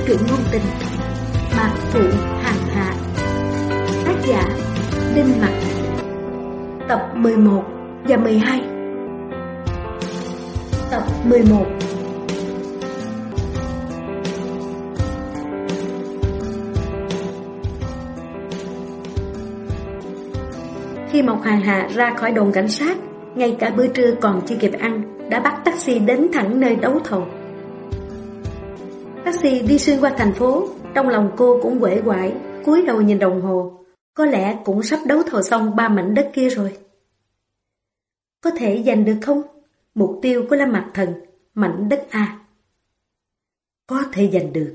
truyện ngôn tình Mạc Phụ Hàng Hạ. Tác giả Đinh Mặc. Tập 11 và 12. Tập 11. Khi Mộc Hàng Hạ ra khỏi đồn cảnh sát, ngay cả bữa trưa còn chưa kịp ăn, đã bắt taxi đến thẳng nơi đấu thầu. Taxi đi xuyên qua thành phố, trong lòng cô cũng uể oải, cúi đầu nhìn đồng hồ. Có lẽ cũng sắp đấu thầu xong 3 mảnh đất kia rồi. Có thể giành được không? Mục tiêu của Lâm Mạc Thần, mảnh đất A. Có thể giành được.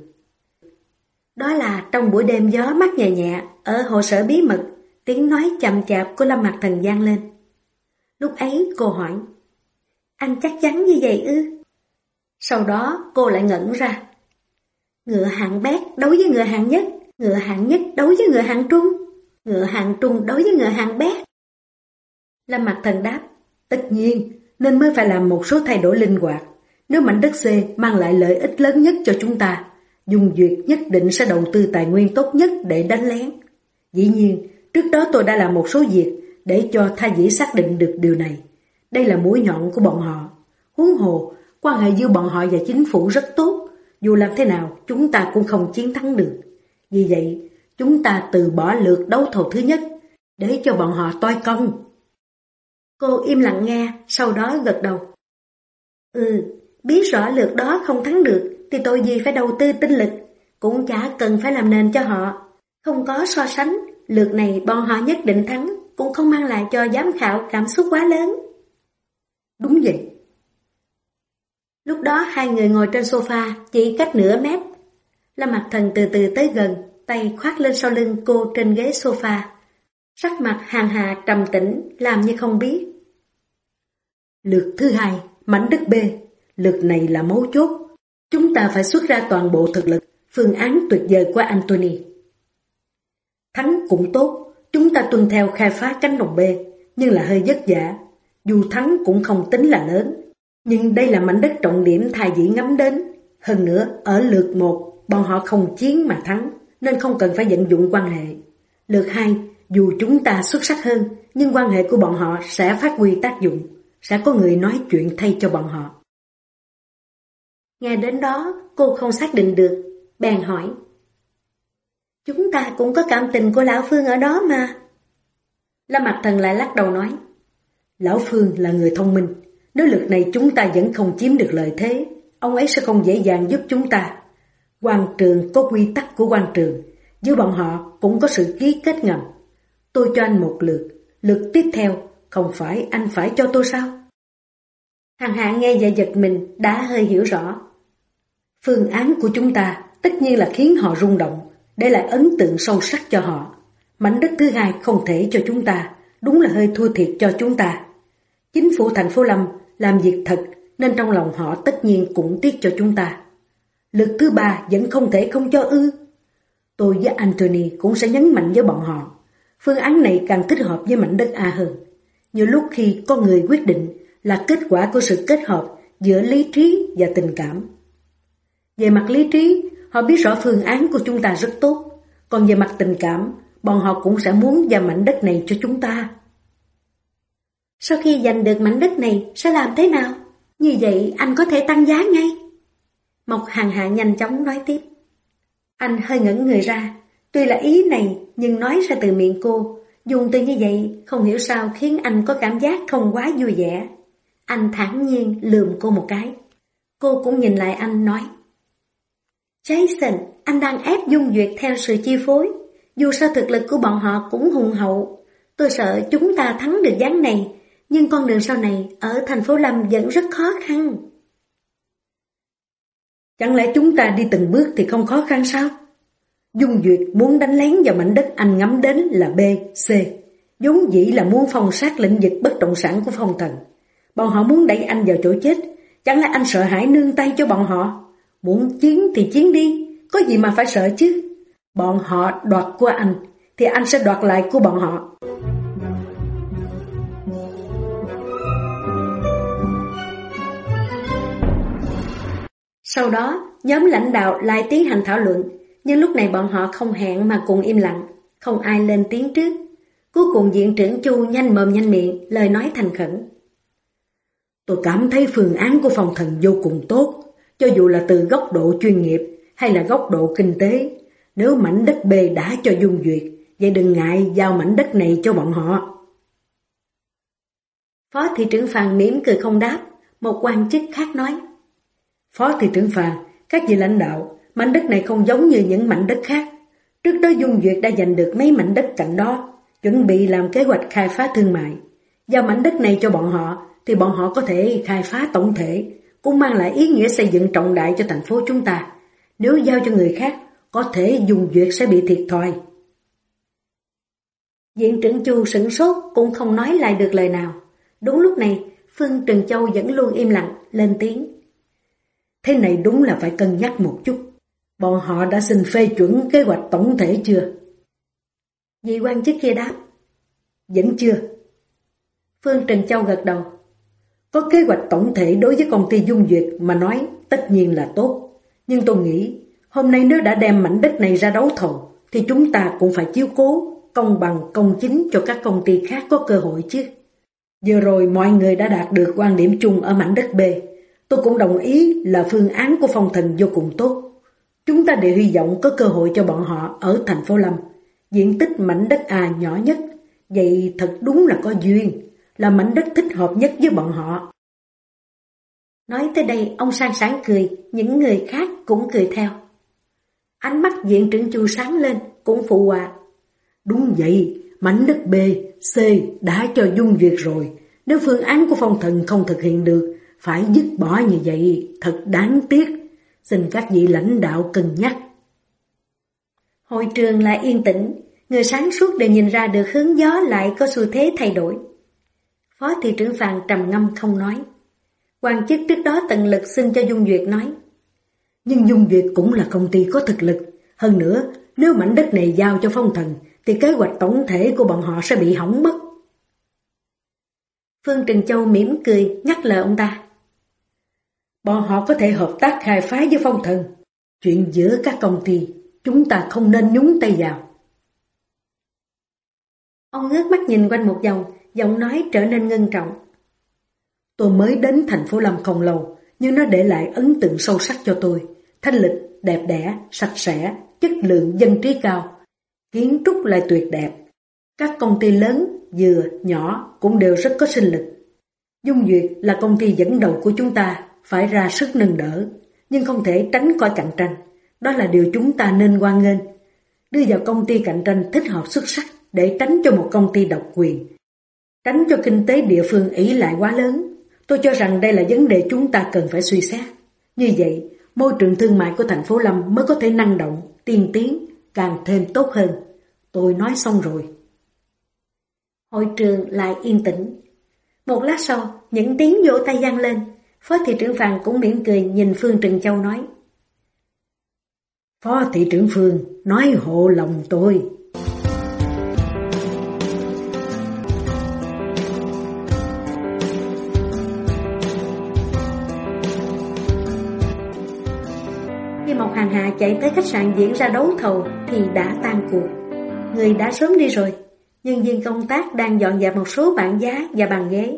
Đó là trong buổi đêm gió mát nhẹ nhẹ ở hội sở bí mật, tiếng nói chậm chạp của Lâm Mạc Thần vang lên. Lúc ấy cô hỏi, anh chắc chắn như vậy ư? Sau đó cô lại ngẩn ra. Ngựa hạng bét đấu với ngựa hạng nhất, ngựa hạng nhất đấu với ngựa hạng trung, ngựa hạng trung đấu với ngựa hạng bét. Lâm Mạc Thần đáp, tất nhiên, nên mới phải làm một số thay đổi linh hoạt. Nếu mảnh đất C mang lại lợi ích lớn nhất cho chúng ta, Dung Duyệt nhất định sẽ đầu tư tài nguyên tốt nhất để đánh lén. Dĩ nhiên, trước đó tôi đã làm một số việc để cho Tha Dĩ xác định được điều này. Đây là mũi nhọn của bọn họ. Huống hồ, quan hệ giữa bọn họ và chính phủ rất tốt. Dù làm thế nào, chúng ta cũng không chiến thắng được. Vì vậy, chúng ta từ bỏ lượt đấu thầu thứ nhất, để cho bọn họ toi công. Cô im lặng nghe, sau đó gật đầu. Biết rõ lượt đó không thắng được, thì tôi gì phải đầu tư tinh lực, cũng chả cần phải làm nền cho họ. Không có so sánh, lượt này bọn họ nhất định thắng, cũng không mang lại cho giám khảo cảm xúc quá lớn. Đúng vậy. Lúc đó hai người ngồi trên sofa, chỉ cách nửa mét. Lâm Mạc Thần từ từ tới gần, tay khoác lên sau lưng cô trên ghế sofa. Sắc mặt Hàng Hà trầm tĩnh, làm như không biết. Lượt thứ hai, mảnh đất B. Lượt này là mấu chốt. Chúng ta phải xuất ra toàn bộ thực lực, phương án tuyệt vời của Anthony. Thắng cũng tốt, chúng ta tuân theo khai phá cánh đồng B, nhưng là hơi vất vả. Dù thắng cũng không tính là lớn. Nhưng đây là mảnh đất trọng điểm Tha Dĩ ngắm đến. Hơn nữa, ở lượt 1, bọn họ không chiến mà thắng, nên không cần phải vận dụng quan hệ. Lượt 2, dù chúng ta xuất sắc hơn, nhưng quan hệ của bọn họ sẽ phát huy tác dụng, sẽ có người nói chuyện thay cho bọn họ. Nghe đến đó, cô không xác định được, bèn hỏi. Chúng ta cũng có cảm tình của Lão Phương ở đó mà. Lâm Mạc Thần lại lắc đầu nói. Lão Phương là người thông minh. Nếu lượt này chúng ta vẫn không chiếm được lợi thế, ông ấy sẽ không dễ dàng giúp chúng ta. Quan trường có quy tắc của quan trường, giữa bọn họ cũng có sự ký kết ngầm. Tôi cho anh một lượt, lượt tiếp theo, không phải anh phải cho tôi sao? Hàng Hạ nghe vậy giật mình, đã hơi hiểu rõ. Phương án của chúng ta tất nhiên là khiến họ rung động, để lại ấn tượng sâu sắc cho họ. Mảnh đất thứ hai không thể cho chúng ta, đúng là hơi thua thiệt cho chúng ta. Chính phủ thành phố Lâm làm việc thật, nên trong lòng họ tất nhiên cũng tiếc cho chúng ta. Lượt thứ 3 vẫn không thể không cho ư. Tôi với Anthony cũng sẽ nhấn mạnh với bọn họ. Phương án này càng thích hợp với mảnh đất A hơn. Nhiều lúc khi có người quyết định là kết quả của sự kết hợp giữa lý trí và tình cảm. Về mặt lý trí, họ biết rõ phương án của chúng ta rất tốt. Còn về mặt tình cảm, bọn họ cũng sẽ muốn giao mảnh đất này cho chúng ta. Sau khi giành được mảnh đất này sẽ làm thế nào? Như vậy anh có thể tăng giá ngay. Mộc Hàng Hạ nhanh chóng nói tiếp. Anh hơi ngẩn người ra. Tuy là ý này nhưng nói ra từ miệng cô, dùng từ như vậy không hiểu sao khiến anh có cảm giác không quá vui vẻ. Anh thản nhiên lườm cô một cái. Cô cũng nhìn lại anh nói. Jason, anh đang ép Dung Duyệt theo sự chi phối. Dù sao thực lực của bọn họ cũng hùng hậu. Tôi sợ chúng ta thắng được ván này, nhưng con đường sau này ở thành phố Lâm vẫn rất khó khăn. Chẳng lẽ chúng ta đi từng bước thì không khó khăn sao? Dung Duyệt muốn đánh lén vào mảnh đất anh ngắm đến là B, C. Vốn dĩ là muốn phong sát lĩnh vực bất động sản của Phong Thần. Bọn họ muốn đẩy anh vào chỗ chết. Chẳng lẽ anh sợ hãi nương tay cho bọn họ? Muốn chiến thì chiến đi, có gì mà phải sợ chứ? Bọn họ đoạt của anh, thì anh sẽ đoạt lại của bọn họ. Sau đó, nhóm lãnh đạo lại tiến hành thảo luận, nhưng lúc này bọn họ không hẹn mà cùng im lặng, không ai lên tiếng trước. Cuối cùng viện trưởng Chu nhanh mồm nhanh miệng, lời nói thành khẩn. Tôi cảm thấy phương án của Phong Thần vô cùng tốt, cho dù là từ góc độ chuyên nghiệp hay là góc độ kinh tế. Nếu mảnh đất B đã cho Dung duyệt, vậy đừng ngại giao mảnh đất này cho bọn họ. Phó thị trưởng Phàn mỉm cười không đáp, một quan chức khác nói. Phó thị trưởng Phàn, các vị lãnh đạo, mảnh đất này không giống như những mảnh đất khác. Trước đó Dung duyệt đã giành được mấy mảnh đất cạnh đó, chuẩn bị làm kế hoạch khai phá thương mại. Giao mảnh đất này cho bọn họ, thì bọn họ có thể khai phá tổng thể, cũng mang lại ý nghĩa xây dựng trọng đại cho thành phố chúng ta. Nếu giao cho người khác, có thể Dung duyệt sẽ bị thiệt thòi. Viện trưởng Chu sửng sốt cũng không nói lại được lời nào. Đúng lúc này, Phương Trừng Châu vẫn luôn im lặng, lên tiếng. Thế này đúng là phải cân nhắc một chút. Bọn họ đã xin phê chuẩn kế hoạch tổng thể chưa? Vị quan chức kia đáp. Vẫn chưa. Phương Trừng Châu gật đầu. Có kế hoạch tổng thể đối với công ty Dung duyệt mà nói tất nhiên là tốt. Nhưng tôi nghĩ, hôm nay nếu đã đem mảnh đất này ra đấu thầu, thì chúng ta cũng phải chiếu cố, công bằng, công chính cho các công ty khác có cơ hội chứ. Vừa rồi mọi người đã đạt được quan điểm chung ở mảnh đất B. Tôi cũng đồng ý là phương án của Phong Thần vô cùng tốt. Chúng ta đều hy vọng có cơ hội cho bọn họ ở thành phố Lâm. Diện tích mảnh đất A nhỏ nhất, vậy thật đúng là có duyên, là mảnh đất thích hợp nhất với bọn họ. Nói tới đây, ông sang sảng cười, những người khác cũng cười theo. Ánh mắt viện trưởng Chu sáng lên, cũng phụ họa. Đúng vậy, mảnh đất B, C đã cho Dung duyệt rồi. Nếu phương án của Phong Thần không thực hiện được, phải dứt bỏ như vậy, thật đáng tiếc. Xin các vị lãnh đạo cân nhắc. Hội trường lại yên tĩnh, người sáng suốt đều nhìn ra được hướng gió lại có xu thế thay đổi. Phó thị trưởng Phàn trầm ngâm không nói. Quan chức trước đó tận lực xin cho Dung duyệt nói. Nhưng Dung duyệt cũng là công ty có thực lực. Hơn nữa, nếu mảnh đất này giao cho Phong Thần, thì kế hoạch tổng thể của bọn họ sẽ bị hỏng mất. Phương Trừng Châu mỉm cười nhắc lời ông ta. Bọn họ có thể hợp tác khai phá với Phong Thần. Chuyện giữa các công ty, chúng ta không nên nhúng tay vào. Ông ngước mắt nhìn quanh một vòng, giọng nói trở nên ngưng trọng. Tôi mới đến thành phố Lâm không lâu, nhưng nó để lại ấn tượng sâu sắc cho tôi. Thanh lịch, đẹp đẽ, sạch sẽ, chất lượng dân trí cao. Kiến trúc lại tuyệt đẹp. Các công ty lớn, vừa, nhỏ cũng đều rất có sinh lực. Dung duyệt là công ty dẫn đầu của chúng ta, phải ra sức nâng đỡ, nhưng không thể tránh khỏi cạnh tranh. Đó là điều chúng ta nên hoan nghênh. Đưa vào công ty cạnh tranh thích hợp xuất sắc để tránh cho một công ty độc quyền. Tránh cho kinh tế địa phương ỷ lại quá lớn. Tôi cho rằng đây là vấn đề chúng ta cần phải suy xét. Như vậy, môi trường thương mại của thành phố Lâm mới có thể năng động, tiên tiến, càng thêm tốt hơn. Tôi nói xong rồi. Hội trường lại yên tĩnh. Một lát sau, những tiếng vỗ tay vang lên. Phó thị trưởng Phàn cũng mỉm cười nhìn Phương Trừng Châu nói. Phó thị trưởng Phương, nói hộ lòng tôi. Khi Mộc Hàn Hà chạy tới khách sạn diễn ra đấu thầu thì đã tan cuộc. Người đã sớm đi rồi. Nhân viên công tác đang dọn dẹp một số bảng giá và bàn ghế.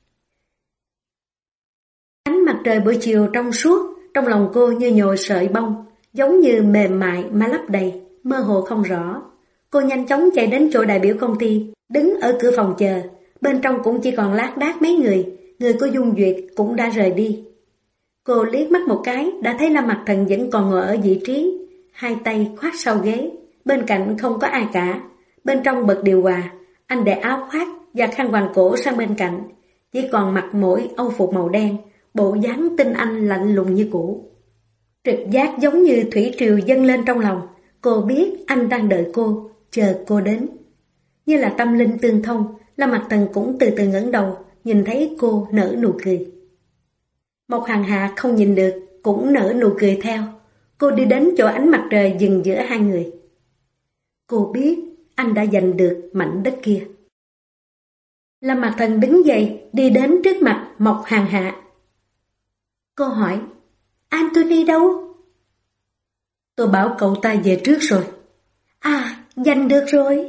Ánh mặt trời buổi chiều trong suốt, trong lòng cô như nhồi sợi bông, giống như mềm mại mà lấp đầy, mơ hồ không rõ. Cô nhanh chóng chạy đến chỗ đại biểu công ty, đứng ở cửa phòng chờ. Bên trong cũng chỉ còn lác đác mấy người của Dung duyệt cũng đã rời đi. Cô liếc mắt một cái đã thấy Lâm Mặc Thần vẫn còn ngồi ở vị trí, hai tay khoác sau ghế, bên cạnh không có ai cả. Bên trong bật điều hòa, anh để áo khoác và khăn quàng cổ sang bên cạnh, chỉ còn mặc mỗi âu phục màu đen, bộ dáng tinh anh lạnh lùng như cũ. Trực giác giống như thủy triều dâng lên trong lòng, cô biết anh đang đợi cô, chờ cô đến. Như là tâm linh tương thông, Lâm Mặc Thần cũng từ từ ngẩng đầu, nhìn thấy cô nở nụ cười. Mộc Hàn Hà không nhìn được, cũng nở nụ cười theo. Cô đi đến chỗ ánh mặt trời dừng giữa hai người. Cô biết anh đã giành được mảnh đất kia. Lâm Mặc Thần đứng dậy, đi đến trước mặt Mộc Hàn Hạ. Cô hỏi, Anthony đâu? Tôi bảo cậu ta về trước rồi. À, giành được rồi.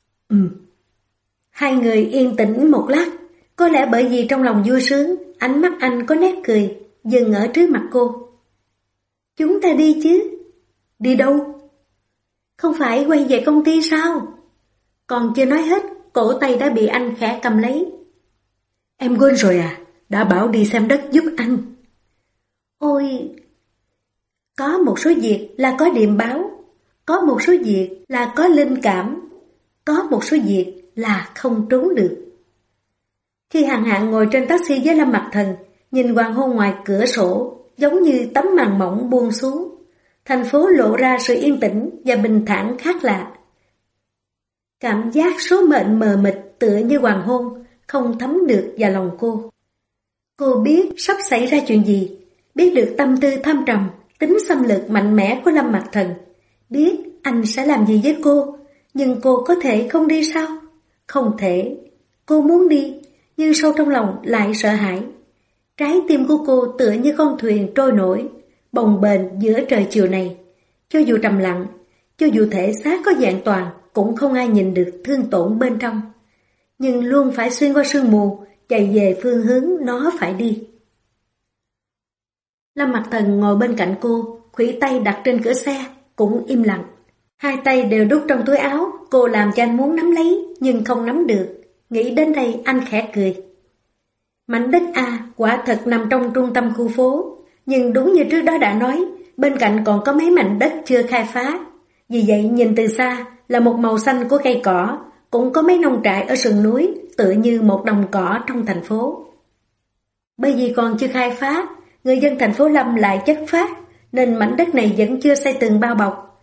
Hai người yên tĩnh một lát, có lẽ bởi vì trong lòng vui sướng, ánh mắt anh có nét cười, dừng ở trước mặt cô. Chúng ta đi chứ? Đi đâu? Không phải quay về công ty sao? Còn chưa nói hết, cổ tay đã bị anh khẽ cầm lấy. Em quên rồi à? Đã bảo đi xem đất giúp anh. Ôi, có một số việc là có điềm báo, có một số việc là có linh cảm, có một số việc là không trốn được. Khi Hằng Hạng ngồi trên taxi với Lâm Mặc Thần, nhìn hoàng hôn ngoài cửa sổ, giống như tấm màn mỏng buông xuống. Thành phố lộ ra sự yên tĩnh và bình thản khác lạ. Cảm giác số mệnh mờ mịt tựa như hoàng hôn, không thấm được vào lòng cô. Cô biết sắp xảy ra chuyện gì, biết được tâm tư thâm trầm, tính xâm lược mạnh mẽ của Lâm Mặc Thần, biết anh sẽ làm gì với cô, nhưng cô có thể không đi sao? Không thể. Cô muốn đi, nhưng sâu trong lòng lại sợ hãi. Trái tim của cô tựa như con thuyền trôi nổi, bồng bềnh giữa trời chiều này. Cho dù trầm lặng, cho dù thể xác có vẹn toàn, cũng không ai nhìn được thương tổn bên trong. Nhưng luôn phải xuyên qua sương mù, chạy về phương hướng nó phải đi. Lâm Mặc Thần ngồi bên cạnh cô, khuỷu tay đặt trên cửa xe, cũng im lặng. Hai tay đều đút trong túi áo, cô làm cho anh muốn nắm lấy, nhưng không nắm được. Nghĩ đến đây anh khẽ cười. Mảnh đất A quả thật nằm trong trung tâm khu phố, nhưng đúng như trước đó đã nói, bên cạnh còn có mấy mảnh đất chưa khai phá. Vì vậy nhìn từ xa là một màu xanh của cây cỏ, cũng có mấy nông trại ở sườn núi, tựa như một đồng cỏ trong thành phố. Bởi vì còn chưa khai phá, người dân thành phố Lâm lại chất phác, nên mảnh đất này vẫn chưa xây tường bao bọc.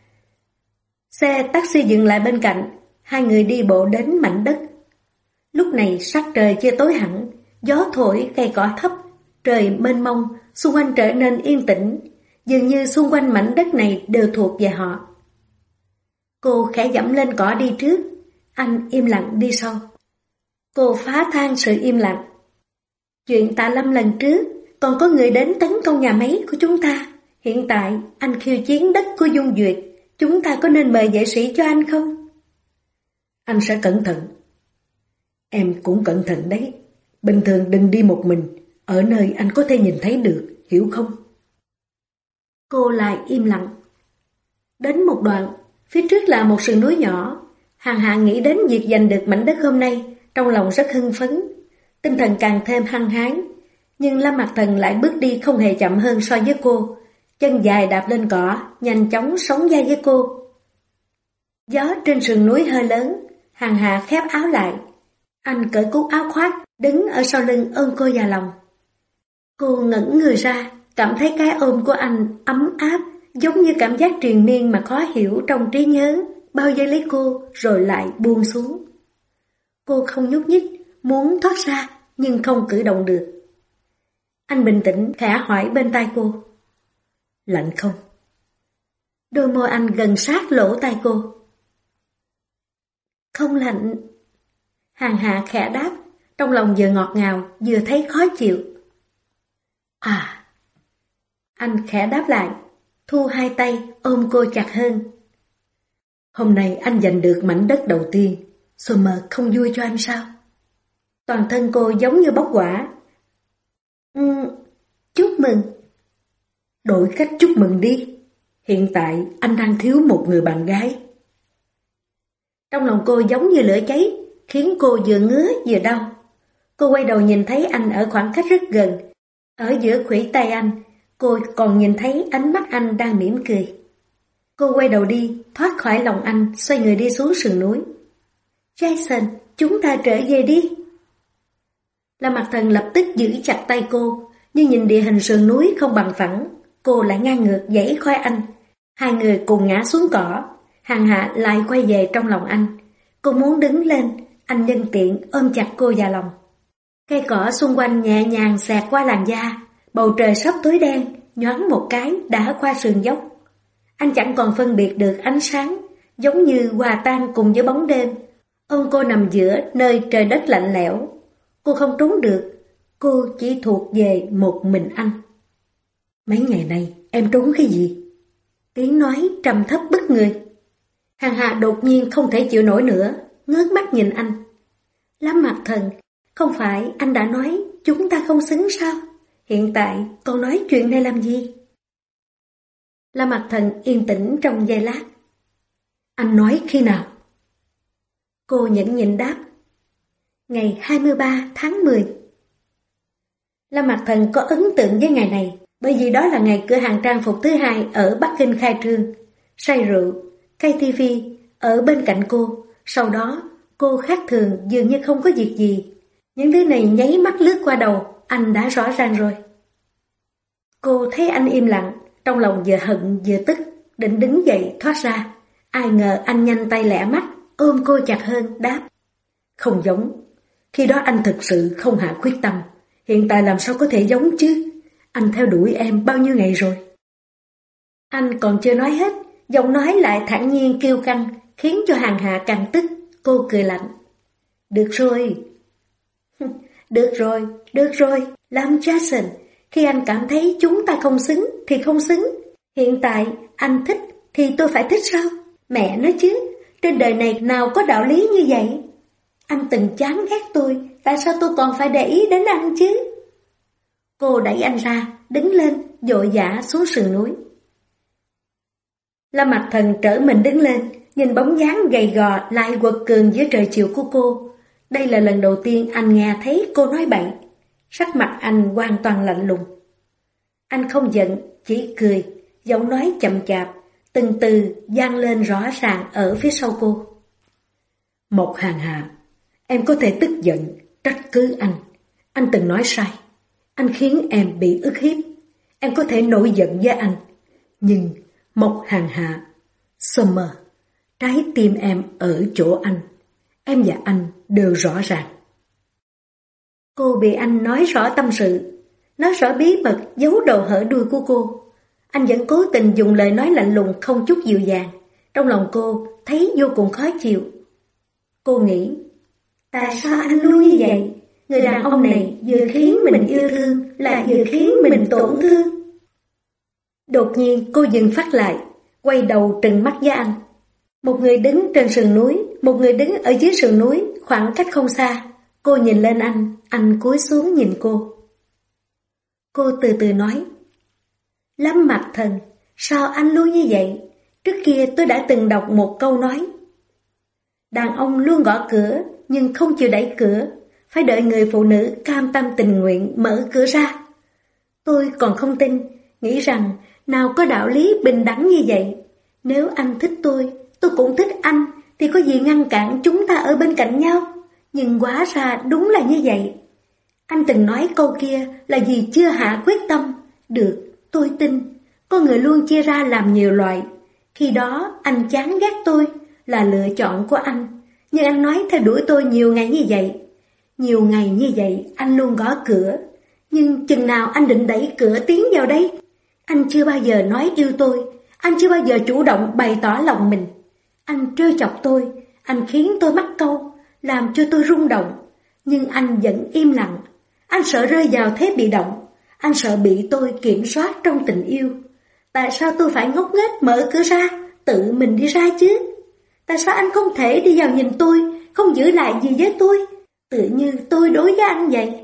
Xe taxi dừng lại bên cạnh, hai người đi bộ đến mảnh đất. Lúc này sắc trời chưa tối hẳn, gió thổi cây cỏ thấp, trời mênh mông, xung quanh trở nên yên tĩnh, dường như xung quanh mảnh đất này đều thuộc về họ. Cô khẽ dẫm lên cỏ đi trước, anh im lặng đi sau. Cô phá tan sự im lặng. Chuyện Tạ Lâm lần trước, còn có người đến tấn công nhà máy của chúng ta. Hiện tại anh khiêu chiến đất của Dung Duyệt, chúng ta có nên mời vệ sĩ cho anh không? Anh sẽ cẩn thận. Em cũng cẩn thận đấy. Bình thường đừng đi một mình, ở nơi anh có thể nhìn thấy được, hiểu không? Cô lại im lặng. Đến một đoạn, phía trước là một sườn núi nhỏ. Hằng Hạng nghĩ đến việc giành được mảnh đất hôm nay, trong lòng rất hưng phấn, tinh thần càng thêm hăng hái. Nhưng Lâm Mặc Thần lại bước đi không hề chậm hơn so với cô, chân dài đạp lên cỏ, nhanh chóng sóng vai với cô. Gió trên sườn núi hơi lớn, Hằng Hạ khép áo lại. Anh cởi cúc áo khoác, đứng ở sau lưng ôm cô vào lòng. Cô ngẩng người ra, cảm thấy cái ôm của anh ấm áp, giống như cảm giác triền miên mà khó hiểu trong trí nhớ, bao vây lấy cô rồi lại buông xuống. Cô không nhúc nhích, muốn thoát ra nhưng không cử động được. Anh bình tĩnh khẽ hỏi bên tai cô. Lạnh không? Đôi môi anh gần sát lỗ tai cô. Không lạnh. Hằng Hạ khẽ đáp, trong lòng vừa ngọt ngào vừa thấy khó chịu. À. Anh khẽ đáp lại, thu hai tay ôm cô chặt hơn. Hôm nay anh giành được mảnh đất đầu tiên, Summer không vui cho anh sao? Toàn thân cô giống như bốc hỏa. Chúc mừng. Đổi cách chúc mừng đi. Hiện tại anh đang thiếu một người bạn gái. Trong lòng cô giống như lửa cháy, khiến cô vừa ngứa vừa đau. Cô quay đầu nhìn thấy anh ở khoảng cách rất gần. Ở giữa khuỷu tay anh, cô còn nhìn thấy ánh mắt anh đang mỉm cười. Cô quay đầu đi, thoát khỏi lòng anh, xoay người đi xuống sườn núi. Jason, chúng ta trở về đi. Lâm Mặc Thần lập tức giữ chặt tay cô, nhưng nhìn địa hình sườn núi không bằng phẳng, cô lại ngang ngược giãy khỏi anh. Hai người cùng ngã xuống cỏ, Hằng Hạ lại quay về trong lòng anh. Cô muốn đứng lên, anh nhân tiện ôm chặt cô vào lòng. Cây cỏ xung quanh nhẹ nhàng xẹt qua làn da, bầu trời sắp tối đen, nhoáng một cái đã qua sườn dốc. Anh chẳng còn phân biệt được ánh sáng, giống như hòa tan cùng với bóng đêm. Ôm cô nằm giữa nơi trời đất lạnh lẽo. Cô không trốn được, cô chỉ thuộc về một mình anh. Mấy ngày nay em trốn cái gì? Tiếng nói trầm thấp bức người. Hàng Hà đột nhiên không thể chịu nổi nữa, ngước mắt nhìn anh. Lâm Mặc Thần, không phải anh đã nói chúng ta không xứng sao? Hiện tại còn nói chuyện này làm gì? Lâm Mặc Thần yên tĩnh trong giây lát. Anh nói khi nào? Cô nhẫn nhịn đáp. Ngày 23 tháng 10. Lâm Mặc Thần có ấn tượng với ngày này, bởi vì đó là ngày cửa hàng trang phục thứ hai ở Bắc Kinh khai trương. Say rượu, cây tivi ở bên cạnh cô, sau đó cô khác thường dường như không có việc gì. Những thứ này nháy mắt lướt qua đầu, anh đã rõ ràng rồi. Cô thấy anh im lặng, trong lòng vừa hận vừa tức, định đứng dậy thoát ra. Ai ngờ anh nhanh tay lẹ mắt, ôm cô chặt hơn, đáp. Không giống, khi đó anh thực sự không hạ quyết tâm, hiện tại làm sao có thể giống chứ? Anh theo đuổi em bao nhiêu ngày rồi? Anh còn chưa nói hết, giọng nói lại thản nhiên kiêu căng, khiến cho Hàng Hạ càng tức. Cô cười lạnh. Được rồi. Được rồi, Lâm Jackson, khi anh cảm thấy chúng ta không xứng thì không xứng. Hiện tại anh thích thì tôi phải thích sao? Mẹ nói chứ, trên đời này nào có đạo lý như vậy? Anh từng chán ghét tôi, tại sao tôi còn phải để ý đến anh chứ? Cô đẩy anh ra, đứng lên, vội vã xuống sườn núi. Lâm Mặc Thần trở mình đứng lên, nhìn bóng dáng gầy gò lại quật cường giữa trời chiều của cô. Đây là lần đầu tiên anh nghe thấy cô nói bậy. Sắc mặt anh hoàn toàn lạnh lùng. Anh không giận, chỉ cười, giọng nói chậm chạp, từng từ vang lên rõ ràng ở phía sau cô. Một Hàng Hà, em có thể tức giận, trách cứ anh. Anh từng nói sai. Anh khiến em bị ức hiếp. Em có thể nổi giận với anh. Nhưng Một Hàng Hà, Summer, trái tim em ở chỗ anh. Em và anh đều rõ ràng. Cô bị anh nói rõ tâm sự, nói rõ bí mật giấu đầu hở đuôi của cô. Anh vẫn cố tình dùng lời nói lạnh lùng không chút dịu dàng. Trong lòng cô thấy vô cùng khó chịu. Cô nghĩ, tại sao anh luôn như vậy? Người đàn ông này vừa khiến mình yêu thương, lại vừa khiến mình tổn thương. Đột nhiên cô dừng phát lại, quay đầu trừng mắt với anh. Một người đứng trên sườn núi, một người đứng ở dưới sườn núi, khoảng cách không xa. Cô nhìn lên anh cúi xuống nhìn cô. Cô từ từ nói, Lâm Mặc Thần, sao anh luôn như vậy? Trước kia tôi đã từng đọc một câu nói. Đàn ông luôn gõ cửa, nhưng không chịu đẩy cửa, phải đợi người phụ nữ cam tâm tình nguyện mở cửa ra. Tôi còn không tin, nghĩ rằng nào có đạo lý bình đẳng như vậy. Nếu anh thích tôi cũng thích anh, thì có gì ngăn cản chúng ta ở bên cạnh nhau? Nhưng hóa ra đúng là như vậy. Anh từng nói câu kia là vì chưa hạ quyết tâm. Được, tôi tin. Con người luôn chia ra làm nhiều loại. Khi đó anh chán ghét tôi là lựa chọn của anh. Nhưng anh nói theo đuổi tôi nhiều ngày như vậy. Nhiều ngày như vậy anh luôn gõ cửa. Nhưng chừng nào anh định đẩy cửa tiến vào đây? Anh chưa bao giờ nói yêu tôi. Anh chưa bao giờ chủ động bày tỏ lòng mình. Anh trêu chọc tôi. Anh khiến tôi mắc câu, làm cho tôi rung động. Nhưng anh vẫn im lặng. Anh sợ rơi vào thế bị động. Anh sợ bị tôi kiểm soát trong tình yêu. Tại sao tôi phải ngốc nghếch mở cửa ra, tự mình đi ra chứ? Tại sao anh không thể đi vào nhìn tôi, không giữ lại gì với tôi, tự như tôi đối với anh vậy?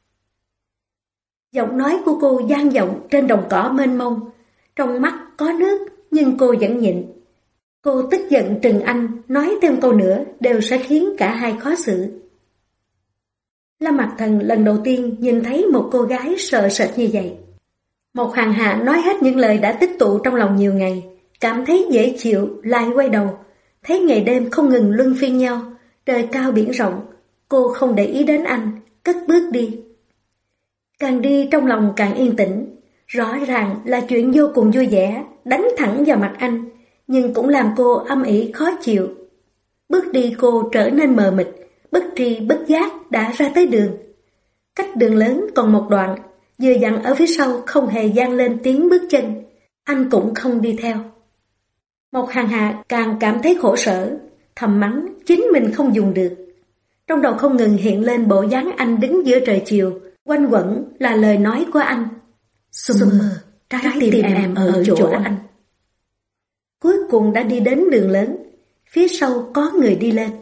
Giọng nói của cô vang vọng trên đồng cỏ mênh mông. Trong mắt có nước, nhưng cô vẫn nhịn. Cô tức giận trừng anh, nói thêm câu nữa đều sẽ khiến cả hai khó xử. Lâm Mặc Thần lần đầu tiên nhìn thấy một cô gái sợ sệt như vậy. Một Hàng Hạ nói hết những lời đã tích tụ trong lòng nhiều ngày, cảm thấy dễ chịu, lại quay đầu. Thấy ngày đêm không ngừng luân phiên nhau, trời cao biển rộng. Cô không để ý đến anh, cất bước đi. Càng đi trong lòng càng yên tĩnh. Rõ ràng là chuyện vô cùng vui vẻ, đánh thẳng vào mặt anh, nhưng cũng làm cô âm ỉ khó chịu. Bước đi cô trở nên mờ mịt, bất tri bất giác đã ra tới đường. Cách đường lớn còn một đoạn, vừa dặn ở phía sau không hề vang lên tiếng bước chân. Anh cũng không đi theo. Một Hàng Hạ càng cảm thấy khổ sở, thầm mắng chính mình không dùng được. Trong đầu không ngừng hiện lên bộ dáng anh đứng giữa trời chiều, quanh quẩn là lời nói của anh. Summer, trái tim em ở chỗ anh. Cuối cùng đã đi đến đường lớn, phía sau có người đi lên.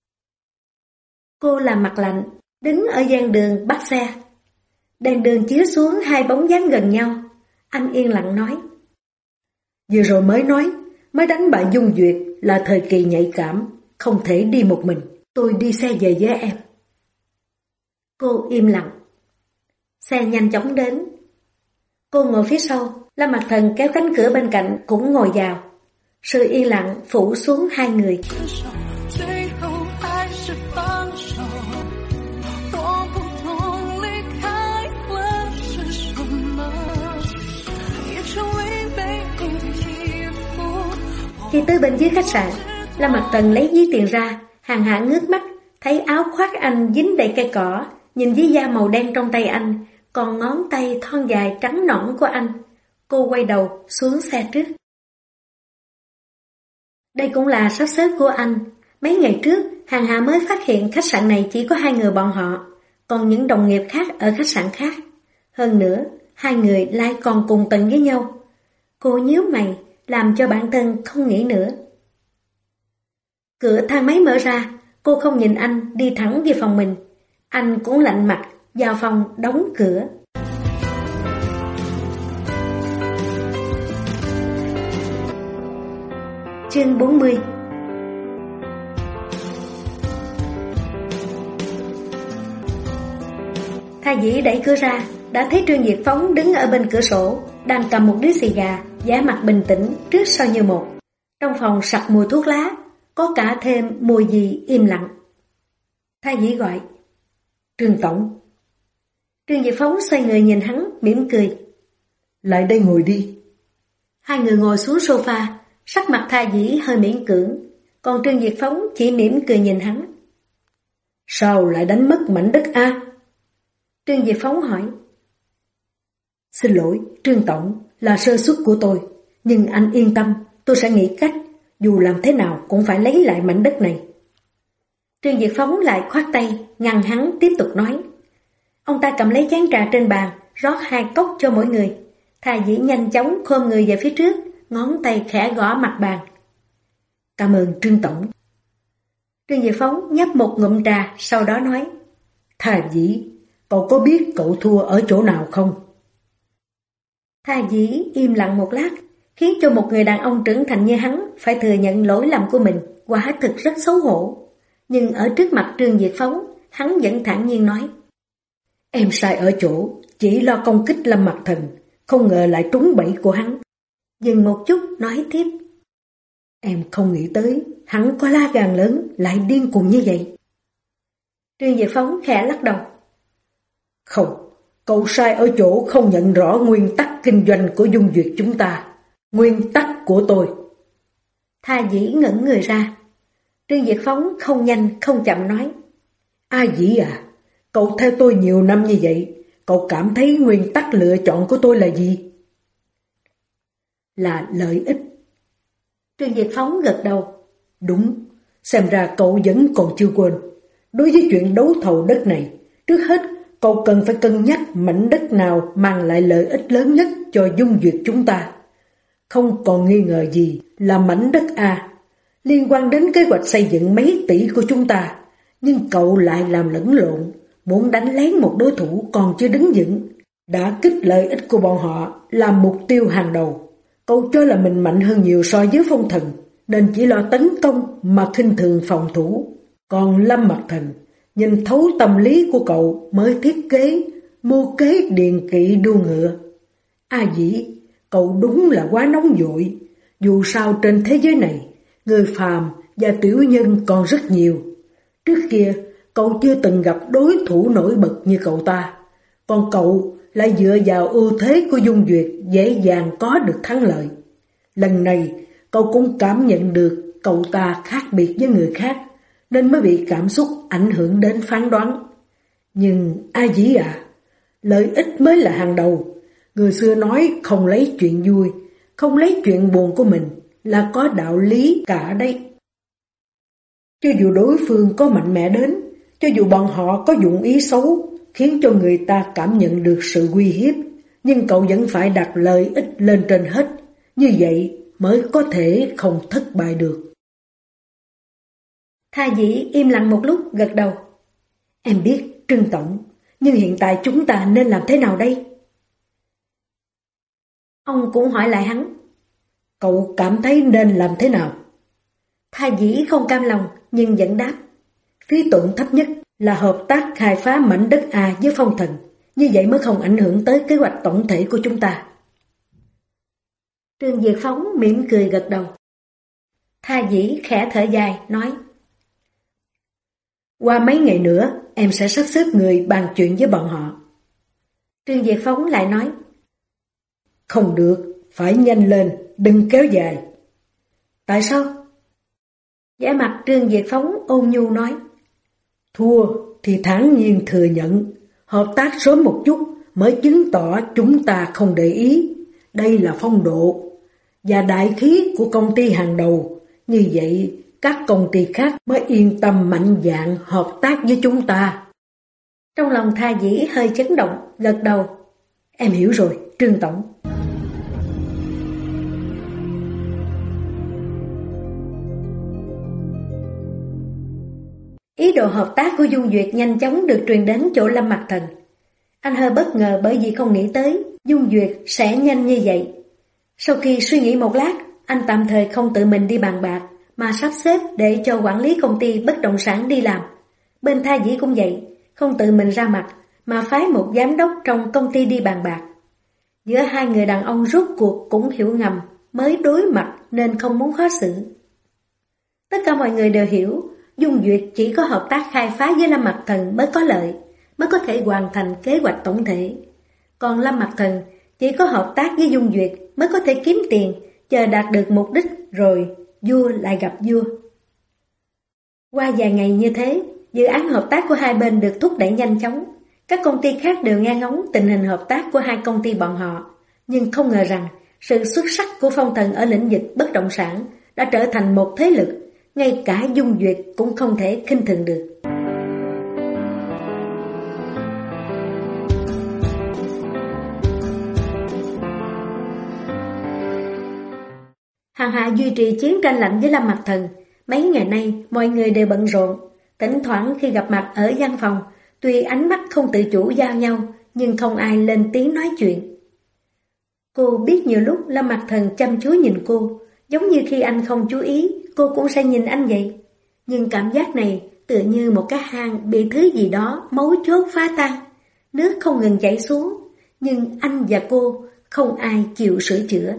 Cô làm mặt lạnh, đứng ở gian đường bắt xe. Đèn đường chiếu xuống hai bóng dáng gần nhau. Anh yên lặng nói: Vừa rồi mới đánh bại Dung Duyệt là thời kỳ nhạy cảm, không thể đi một mình, tôi đi xe về với em. Cô im lặng. Xe nhanh chóng đến. Cô ngồi phía sau, Lâm Mặc Thần kéo cánh cửa bên cạnh cũng ngồi vào. Sự yên lặng phủ xuống hai người. Khi tới bên dưới khách sạn, Lâm Mặc Thần lấy ví tiền ra, hàng hạ ngước mắt, thấy áo khoác anh dính đầy cây cỏ, nhìn ví da màu đen trong tay anh, còn ngón tay thon dài trắng nõn của anh. Cô quay đầu xuống xe trước. Đây cũng là sắp xếp của anh. Mấy ngày trước, hàng hạ mới phát hiện khách sạn này chỉ có hai người bọn họ, còn những đồng nghiệp khác ở khách sạn khác. Hơn nữa, hai người lại còn cùng tầng với nhau. Cô nhíu mày, làm cho bản thân không nghĩ nữa. Cửa thang máy mở ra, cô không nhìn anh đi thẳng về phòng mình. Anh cũng lạnh mặt, vào phòng đóng cửa. Chương 40. Tha Dĩ đẩy cửa ra, đã thấy Trương Diệt Phóng đứng ở bên cửa sổ, đang cầm một điếu xì gà, vẻ mặt bình tĩnh, trước sau như một. Trong phòng sặc mùi thuốc lá, có cả thêm mùi gì im lặng. Tha Dĩ gọi: Trương Tổng. Trương Diệt Phóng xoay người nhìn hắn, mỉm cười: Lại đây ngồi đi. Hai người ngồi xuống sofa, sắc mặt Tha Dĩ hơi miễn cưỡng, còn Trương Diệt Phóng chỉ mỉm cười nhìn hắn. Sao lại đánh mất mảnh đất A? Trương Diệt Phóng hỏi. Xin lỗi, Trương Tổng, là sơ suất của tôi, nhưng anh yên tâm, tôi sẽ nghĩ cách, dù làm thế nào cũng phải lấy lại mảnh đất này. Trương Diệt Phóng lại khoát tay, ngăn hắn tiếp tục nói. Ông ta cầm lấy chén trà trên bàn, rót 2 cốc cho mỗi người. Tha Dĩ nhanh chóng khom người về phía trước, ngón tay khẽ gõ mặt bàn. Cảm ơn Trương Tổng. Trương Diệt Phóng nhấp một ngụm trà, sau đó nói. Tha Dĩ, cậu có biết cậu thua ở chỗ nào không? Tha Dĩ im lặng một lát, khiến cho một người đàn ông trưởng thành như hắn phải thừa nhận lỗi lầm của mình, quả thực rất xấu hổ. Nhưng ở trước mặt Trương Diệt Phóng, hắn vẫn thản nhiên nói. Em sai ở chỗ, chỉ lo công kích Lâm Mặc Thần, không ngờ lại trúng bẫy của hắn. Dừng một chút nói tiếp. Em không nghĩ tới, hắn có lá gan lớn, lại điên cuồng như vậy. Trương Diệt Phóng khẽ lắc đầu. Không, cậu sai ở chỗ không nhận rõ nguyên tắc kinh doanh của Dung Duyệt chúng ta. Nguyên tắc của tôi. Tha Dĩ ngẩn người ra. Trương Diệt Phóng không nhanh không chậm nói. Dĩ à, cậu theo tôi nhiều năm như vậy, cậu cảm thấy nguyên tắc lựa chọn của tôi là gì? Là lợi ích. Trương Diệt Phóng gật đầu. Đúng, xem ra cậu vẫn còn chưa quên. Đối với chuyện đấu thầu đất này, trước hết cậu cần phải cân nhắc mảnh đất nào mang lại lợi ích lớn nhất cho Dung Duyệt chúng ta. Không còn nghi ngờ gì là mảnh đất A, liên quan đến kế hoạch xây dựng mấy tỷ của chúng ta. Nhưng cậu lại làm lẫn lộn, muốn đánh lén một đối thủ còn chưa đứng vững, đã kích lợi ích của bọn họ làm mục tiêu hàng đầu. Cậu cho là mình mạnh hơn nhiều so với Phong Thần, nên chỉ lo tấn công mà khinh thường phòng thủ. Còn Lâm Mặc Thần nhìn thấu tâm lý của cậu mới thiết kế, mưu kế điền kỵ đua ngựa. Dĩ, cậu đúng là quá nóng vội. Dù sao trên thế giới này, người phàm và tiểu nhân còn rất nhiều. Trước kia, cậu chưa từng gặp đối thủ nổi bật như cậu ta. Còn cậu lại dựa vào ưu thế của Dung Duyệt dễ dàng có được thắng lợi. Lần này, cậu cũng cảm nhận được cậu ta khác biệt với người khác, nên mới bị cảm xúc ảnh hưởng đến phán đoán. Nhưng Dĩ à, lợi ích mới là hàng đầu. Người xưa nói không lấy chuyện vui, không lấy chuyện buồn của mình là có đạo lý cả đấy. Cho dù đối phương có mạnh mẽ đến, cho dù bọn họ có dụng ý xấu, khiến cho người ta cảm nhận được sự uy hiếp, nhưng cậu vẫn phải đặt lợi ích lên trên hết. Như vậy mới có thể không thất bại được. Tha Dĩ im lặng một lúc gật đầu. Em biết, Trương Tổng, nhưng hiện tại chúng ta nên làm thế nào đây? Ông cũng hỏi lại hắn. Cậu cảm thấy nên làm thế nào? Tha Dĩ không cam lòng nhưng vẫn đáp. Phí tổn thấp nhất là hợp tác khai phá mảnh đất A với Phong Thần, như vậy mới không ảnh hưởng tới kế hoạch tổng thể của chúng ta. Trương Diệt Phóng mỉm cười gật đầu. Tha Dĩ khẽ thở dài, nói. Qua mấy ngày nữa, em sẽ sắp xếp người bàn chuyện với bọn họ. Trương Diệt Phóng lại nói. Không được, phải nhanh lên, đừng kéo dài. Tại sao? Vẻ mặt Trương Diệt Phóng ôn nhu nói. Thua thì thản nhiên thừa nhận, hợp tác sớm một chút mới chứng tỏ chúng ta không để ý. Đây là phong độ và đại khí của công ty hàng đầu. Như vậy, các công ty khác mới yên tâm mạnh dạn hợp tác với chúng ta. Trong lòng Tha Dĩ hơi chấn động, gật đầu. Em hiểu rồi, Trương Tổng. Ý đồ hợp tác của Dung Duyệt nhanh chóng được truyền đến chỗ Lâm Mặc Thần. Anh hơi bất ngờ bởi vì không nghĩ tới Dung Duyệt sẽ nhanh như vậy. Sau khi suy nghĩ một lát, anh tạm thời không tự mình đi bàn bạc, mà sắp xếp để cho quản lý công ty bất động sản đi làm. Bên Tha Dĩ cũng vậy, không tự mình ra mặt, mà phái một giám đốc trong công ty đi bàn bạc. Giữa hai người đàn ông rốt cuộc cũng hiểu ngầm, mới đối mặt nên không muốn khó xử. Tất cả mọi người đều hiểu, Dung Duyệt chỉ có hợp tác khai phá với Lâm Mặc Thần mới có lợi, mới có thể hoàn thành kế hoạch tổng thể. Còn Lâm Mặc Thần chỉ có hợp tác với Dung Duyệt mới có thể kiếm tiền, chờ đạt được mục đích rồi vua lại gặp vua. Qua vài ngày như thế, dự án hợp tác của hai bên được thúc đẩy nhanh chóng. Các công ty khác đều nghe ngóng tình hình hợp tác của hai công ty bọn họ, nhưng không ngờ rằng sự xuất sắc của Phong Thần ở lĩnh vực bất động sản đã trở thành một thế lực, ngay cả Dung Duyệt cũng không thể khinh thường được. Hàng Hạ duy trì chiến tranh lạnh với Lâm Mặc Thần. Mấy ngày nay mọi người đều bận rộn. Thỉnh thoảng khi gặp mặt ở văn phòng, tuy ánh mắt không tự chủ giao nhau, nhưng không ai lên tiếng nói chuyện. Cô biết nhiều lúc Lâm Mặc Thần chăm chú nhìn cô, giống như khi anh không chú ý, cô cũng sẽ nhìn anh vậy. Nhưng cảm giác này tựa như một cái hang bị thứ gì đó mấu chốt phá tan. Nước không ngừng chảy xuống, nhưng anh và cô không ai chịu sửa chữa.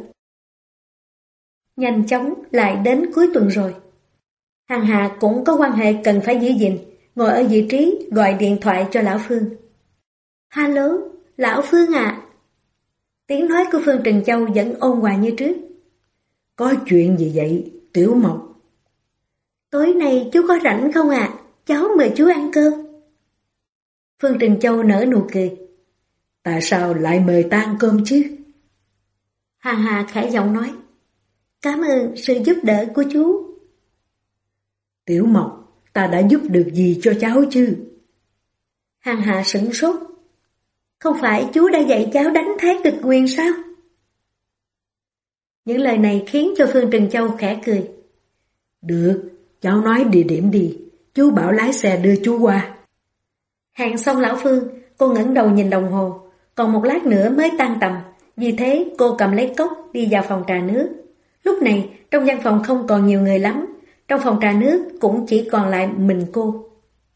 Nhanh chóng lại đến cuối tuần rồi. Hàng Hà cũng có quan hệ cần phải giữ gìn, ngồi ở vị trí gọi điện thoại cho Lão Phương. Alo, Lão Phương ạ. Tiếng nói của Phương Trừng Châu vẫn ôn hòa như trước. Có chuyện gì vậy, Tiểu Mộc? Tối nay chú có rảnh không ạ? Cháu mời chú ăn cơm. Phương Trừng Châu nở nụ cười. Tại sao lại mời ta ăn cơm chứ? Hàng Hà khẽ giọng nói. Cảm ơn sự giúp đỡ của chú. Tiểu Mộc, ta đã giúp được gì cho cháu chứ? Hàng Hà sửng sốt. Không phải chú đã dạy cháu đánh Thái Cực Quyền sao? Những lời này khiến cho Phương Trừng Châu khẽ cười. Được, cháu nói địa điểm đi, chú bảo lái xe đưa chú qua. Hẹn xong Lão Phương, cô ngẩng đầu nhìn đồng hồ, còn một lát nữa mới tan tầm, vì thế cô cầm lấy cốc đi vào phòng trà nước. Lúc này, trong văn phòng không còn nhiều người lắm, trong phòng trà nước cũng chỉ còn lại mình cô.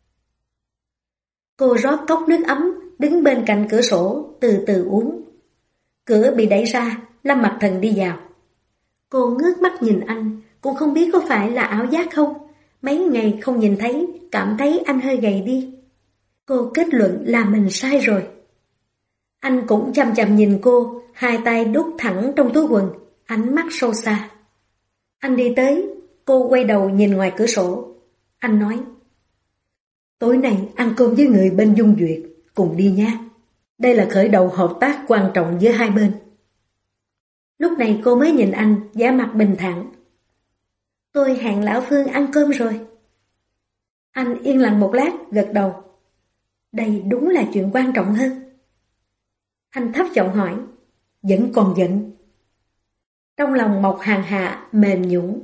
Cô rót cốc nước ấm, đứng bên cạnh cửa sổ, từ từ uống. Cửa bị đẩy ra, Lâm Mặc Thần đi vào. Cô ngước mắt nhìn anh, cũng không biết có phải là ảo giác không. Mấy ngày không nhìn thấy, cảm thấy anh hơi gầy đi. Cô kết luận là mình sai rồi. Anh cũng chằm chằm nhìn cô, hai tay đút thẳng trong túi quần, ánh mắt sâu xa. Anh đi tới, cô quay đầu nhìn ngoài cửa sổ. Anh nói, tối nay ăn cơm với người bên Dung Duyệt, cùng đi nha. Đây là khởi đầu hợp tác quan trọng giữa hai bên. Lúc này cô mới nhìn anh, vẻ mặt bình thản. Tôi hẹn Lão Phương ăn cơm rồi. Anh yên lặng một lát, gật đầu. Đây đúng là chuyện quan trọng hơn. Anh thấp giọng hỏi, vẫn còn giận? Trong lòng Mộc Hàn Hạ mềm nhũn.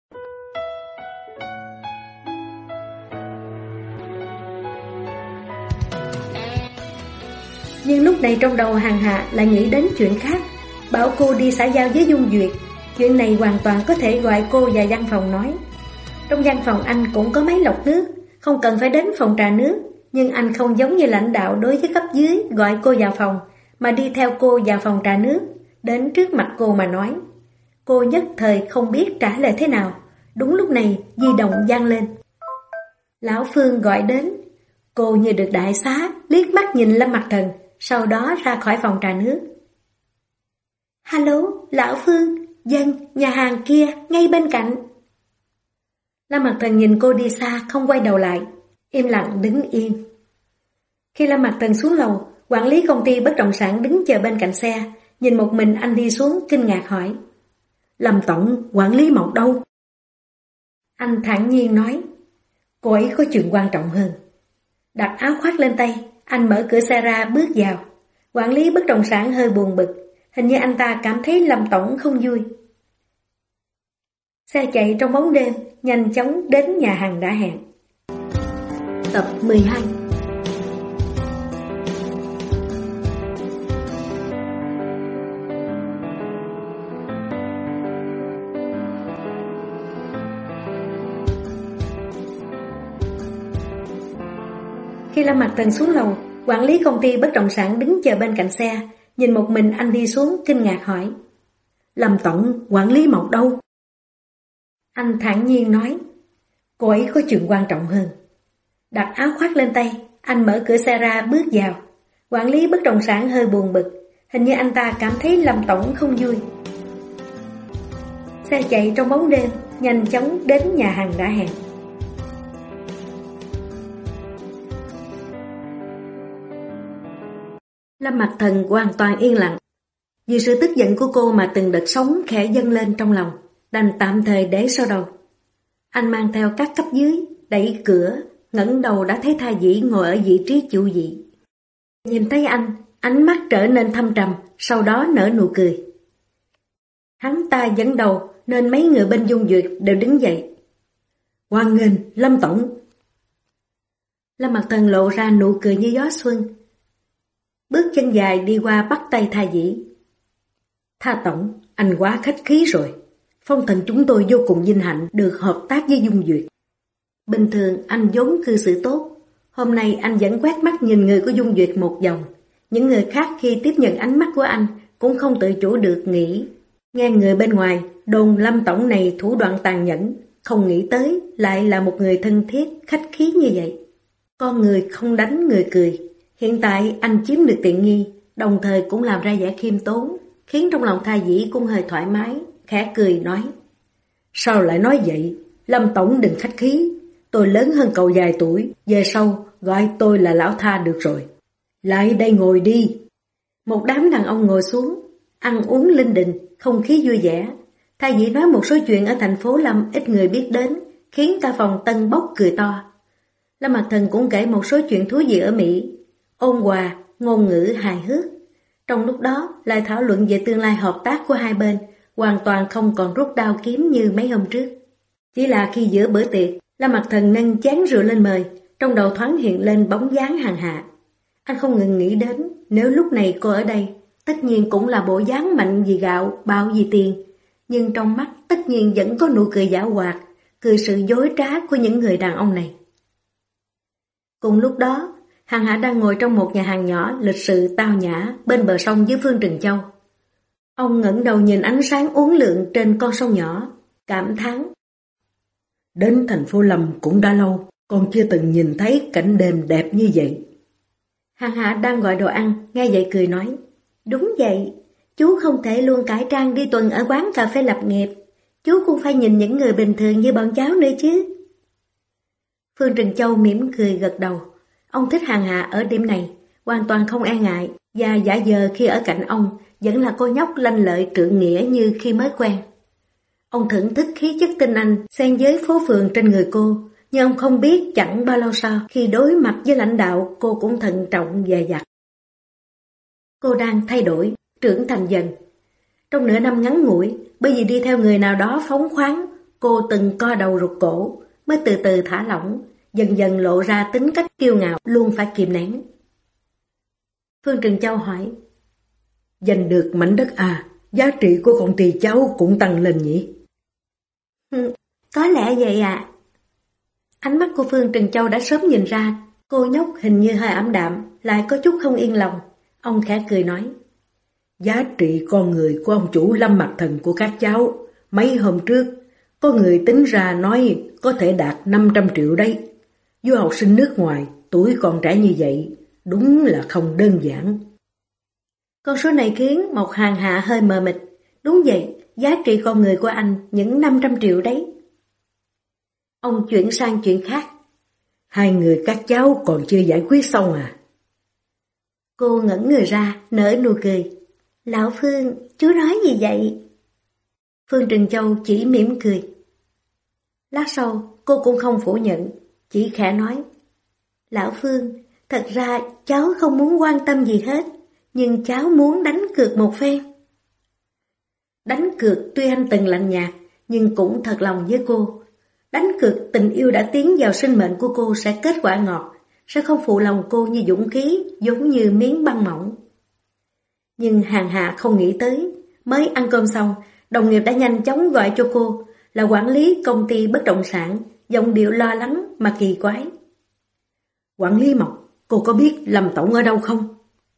Nhưng lúc này trong đầu Hàn Hạ lại nghĩ đến chuyện khác, bảo cô đi xã giao với Dung Duyệt. Chuyện này hoàn toàn có thể gọi cô vào văn phòng nói. Trong văn phòng anh cũng có máy lọc nước, không cần phải đến phòng trà nước. Nhưng anh không giống như lãnh đạo đối với cấp dưới gọi cô vào phòng, mà đi theo cô vào phòng trà nước, đến trước mặt cô mà nói. Cô nhất thời không biết trả lời thế nào. Đúng lúc này di động vang lên. Lão Phương gọi đến. Cô như được đại xá, liếc mắt nhìn Lâm Mặc Thần, sau đó ra khỏi phòng trà nước. Alo, Lão Phương, dân, nhà hàng kia, ngay bên cạnh. Lâm Mặc Thần nhìn cô đi xa, không quay đầu lại, im lặng đứng yên. Khi Lâm Mặc Thần xuống lầu, quản lý công ty bất động sản đứng chờ bên cạnh xe, nhìn một mình anh đi xuống kinh ngạc hỏi. Lâm tổng, quản lý Mộc đâu? Anh thản nhiên nói, cô ấy có chuyện quan trọng hơn. Đặt áo khoác lên tay, anh mở cửa xe ra bước vào. Quản lý bất động sản hơi buồn bực, hình như anh ta cảm thấy Lâm tổng không vui. Xe chạy trong bóng đêm, nhanh chóng đến nhà hàng đã hẹn. Tập 12. Khi Lâm Mặc Thần xuống lầu, quản lý công ty bất động sản đứng chờ bên cạnh xe, nhìn một mình anh đi xuống kinh ngạc hỏi. Lâm tổng, quản lý Mộc đâu? Anh thản nhiên nói, cô ấy có chuyện quan trọng hơn. Đặt áo khoác lên tay, anh mở cửa xe ra bước vào. Quản lý bất động sản hơi buồn bực, hình như anh ta cảm thấy Lâm tổng không vui. Xe chạy trong bóng đêm, nhanh chóng đến nhà hàng đã hẹn. Lâm Mặc Thần hoàn toàn yên lặng. Vì sự tức giận của cô mà từng đợt sóng khẽ dâng lên trong lòng, đành tạm thời để sau đầu. Anh mang theo các cấp dưới, đẩy cửa, ngẩng đầu đã thấy Tha Dĩ ngồi ở vị trí chủ vị. Nhìn thấy anh, ánh mắt trở nên thâm trầm, sau đó nở nụ cười. Hắn ta dẫn đầu nên mấy người bên Dung Duyệt đều đứng dậy. Hoan nghênh, Lâm tổng. Lâm Mặc Thần lộ ra nụ cười như gió xuân. Bước chân dài đi qua bắt tay Tha Dĩ. Tha tổng, anh quá khách khí rồi. Phong Thần chúng tôi vô cùng vinh hạnh được hợp tác với Dung Duyệt. Bình thường anh vốn cư xử tốt. Hôm nay anh vẫn quét mắt nhìn người của Dung Duyệt một vòng. Những người khác khi tiếp nhận ánh mắt của anh cũng không tự chủ được nghĩ. Nghe người bên ngoài đồn Lâm tổng này thủ đoạn tàn nhẫn, không nghĩ tới lại là một người thân thiết, khách khí như vậy. Con người không đánh người cười. Hiện tại anh chiếm được tiện nghi, đồng thời cũng làm ra vẻ khiêm tốn, khiến trong lòng Tha Dĩ cũng hơi thoải mái, khẽ cười nói. Sao lại nói vậy? Lâm tổng đừng khách khí, tôi lớn hơn cậu vài tuổi, về sau gọi tôi là Lão Tha được rồi. Lại đây ngồi đi. Một đám đàn ông ngồi xuống, ăn uống linh đình, không khí vui vẻ. Tha Dĩ nói một số chuyện ở thành phố Lâm ít người biết đến, khiến cả phòng tân bốc cười to. Lâm Mặc Thần cũng kể một số chuyện thú vị ở Mỹ, ôn hòa, ngôn ngữ hài hước. Trong lúc đó lại thảo luận về tương lai hợp tác của hai bên, hoàn toàn không còn rút đao kiếm như mấy hôm trước. Chỉ là khi giữa bữa tiệc, Lâm Mặc Thần nâng chén rượu lên mời, trong đầu thoáng hiện lên bóng dáng Hàn Hạ. Anh không ngừng nghĩ đến, nếu lúc này cô ở đây, tất nhiên cũng là bộ dáng mạnh vì gạo, bạo vì tiền. Nhưng trong mắt tất nhiên vẫn có nụ cười giảo hoạt, cười sự dối trá của những người đàn ông này. Cùng lúc đó, Hàn Hạ đang ngồi trong một nhà hàng nhỏ lịch sự tao nhã bên bờ sông dưới Phương Trừng Châu. Ông ngẩng đầu nhìn ánh sáng uốn lượn trên con sông nhỏ, cảm thán. Đến thành phố Lâm cũng đã lâu, con chưa từng nhìn thấy cảnh đêm đẹp như vậy. Hàn Hạ đang gọi đồ ăn, nghe vậy cười nói. Đúng vậy, chú không thể luôn cải trang đi tuần ở quán cà phê lập nghiệp. Chú cũng phải nhìn những người bình thường như bọn cháu nữa chứ. Phương Trừng Châu mỉm cười gật đầu. Ông thích Hàn Hạ ở điểm này, hoàn toàn không e ngại, và giả vờ khi ở cạnh ông vẫn là cô nhóc lanh lợi trượng nghĩa như khi mới quen. Ông thưởng thức khí chất tinh anh xen với phố phường trên người cô, nhưng ông không biết chẳng bao lâu sau khi đối mặt với lãnh đạo cô cũng thận trọng dè dặt. Cô đang thay đổi, trưởng thành dần. Trong nửa năm ngắn ngủi, bởi vì đi theo người nào đó phóng khoáng, cô từng co đầu rụt cổ, mới từ từ thả lỏng, dần dần lộ ra tính cách kiêu ngạo luôn phải kìm nén. Phương Trừng Châu hỏi, giành được mảnh đất A, giá trị của công ty cháu cũng tăng lên nhỉ? Có lẽ vậy ạ. Ánh mắt của Phương Trừng Châu đã sớm nhìn ra, cô nhóc hình như hơi ảm đạm, lại có chút không yên lòng. Ông khẽ cười nói, giá trị con người của ông chủ Lâm Mặc Thần của các cháu, mấy hôm trước, có người tính ra nói có thể đạt 500 triệu đấy. Du học sinh nước ngoài, tuổi còn trẻ như vậy, đúng là không đơn giản. Con số này khiến Mộc Hàng Hạ hơi mờ mịt. Đúng vậy, giá trị con người của anh những 500 triệu đấy. Ông chuyển sang chuyện khác. Hai người các cháu còn chưa giải quyết xong à? Cô ngẩn người ra, nở nụ cười. Lão Phương, chú nói gì vậy? Phương Trừng Châu chỉ mỉm cười. Lát sau, cô cũng không phủ nhận, chỉ khẽ nói. Lão Phương, thật ra cháu không muốn quan tâm gì hết, nhưng cháu muốn đánh cược một phen. Đánh cược tuy anh từng lạnh nhạt, nhưng cũng thật lòng với cô. Đánh cược tình yêu đã tiến vào sinh mệnh của cô sẽ kết quả ngọt, sẽ không phụ lòng cô như dũng khí, giống như miếng băng mỏng. Nhưng Hàng Hạ không nghĩ tới, mới ăn cơm xong, đồng nghiệp đã nhanh chóng gọi cho cô, là quản lý công ty bất động sản, giọng điệu lo lắng mà kỳ quái. Quản lý Mộc, cô có biết Lâm tổng ở đâu không?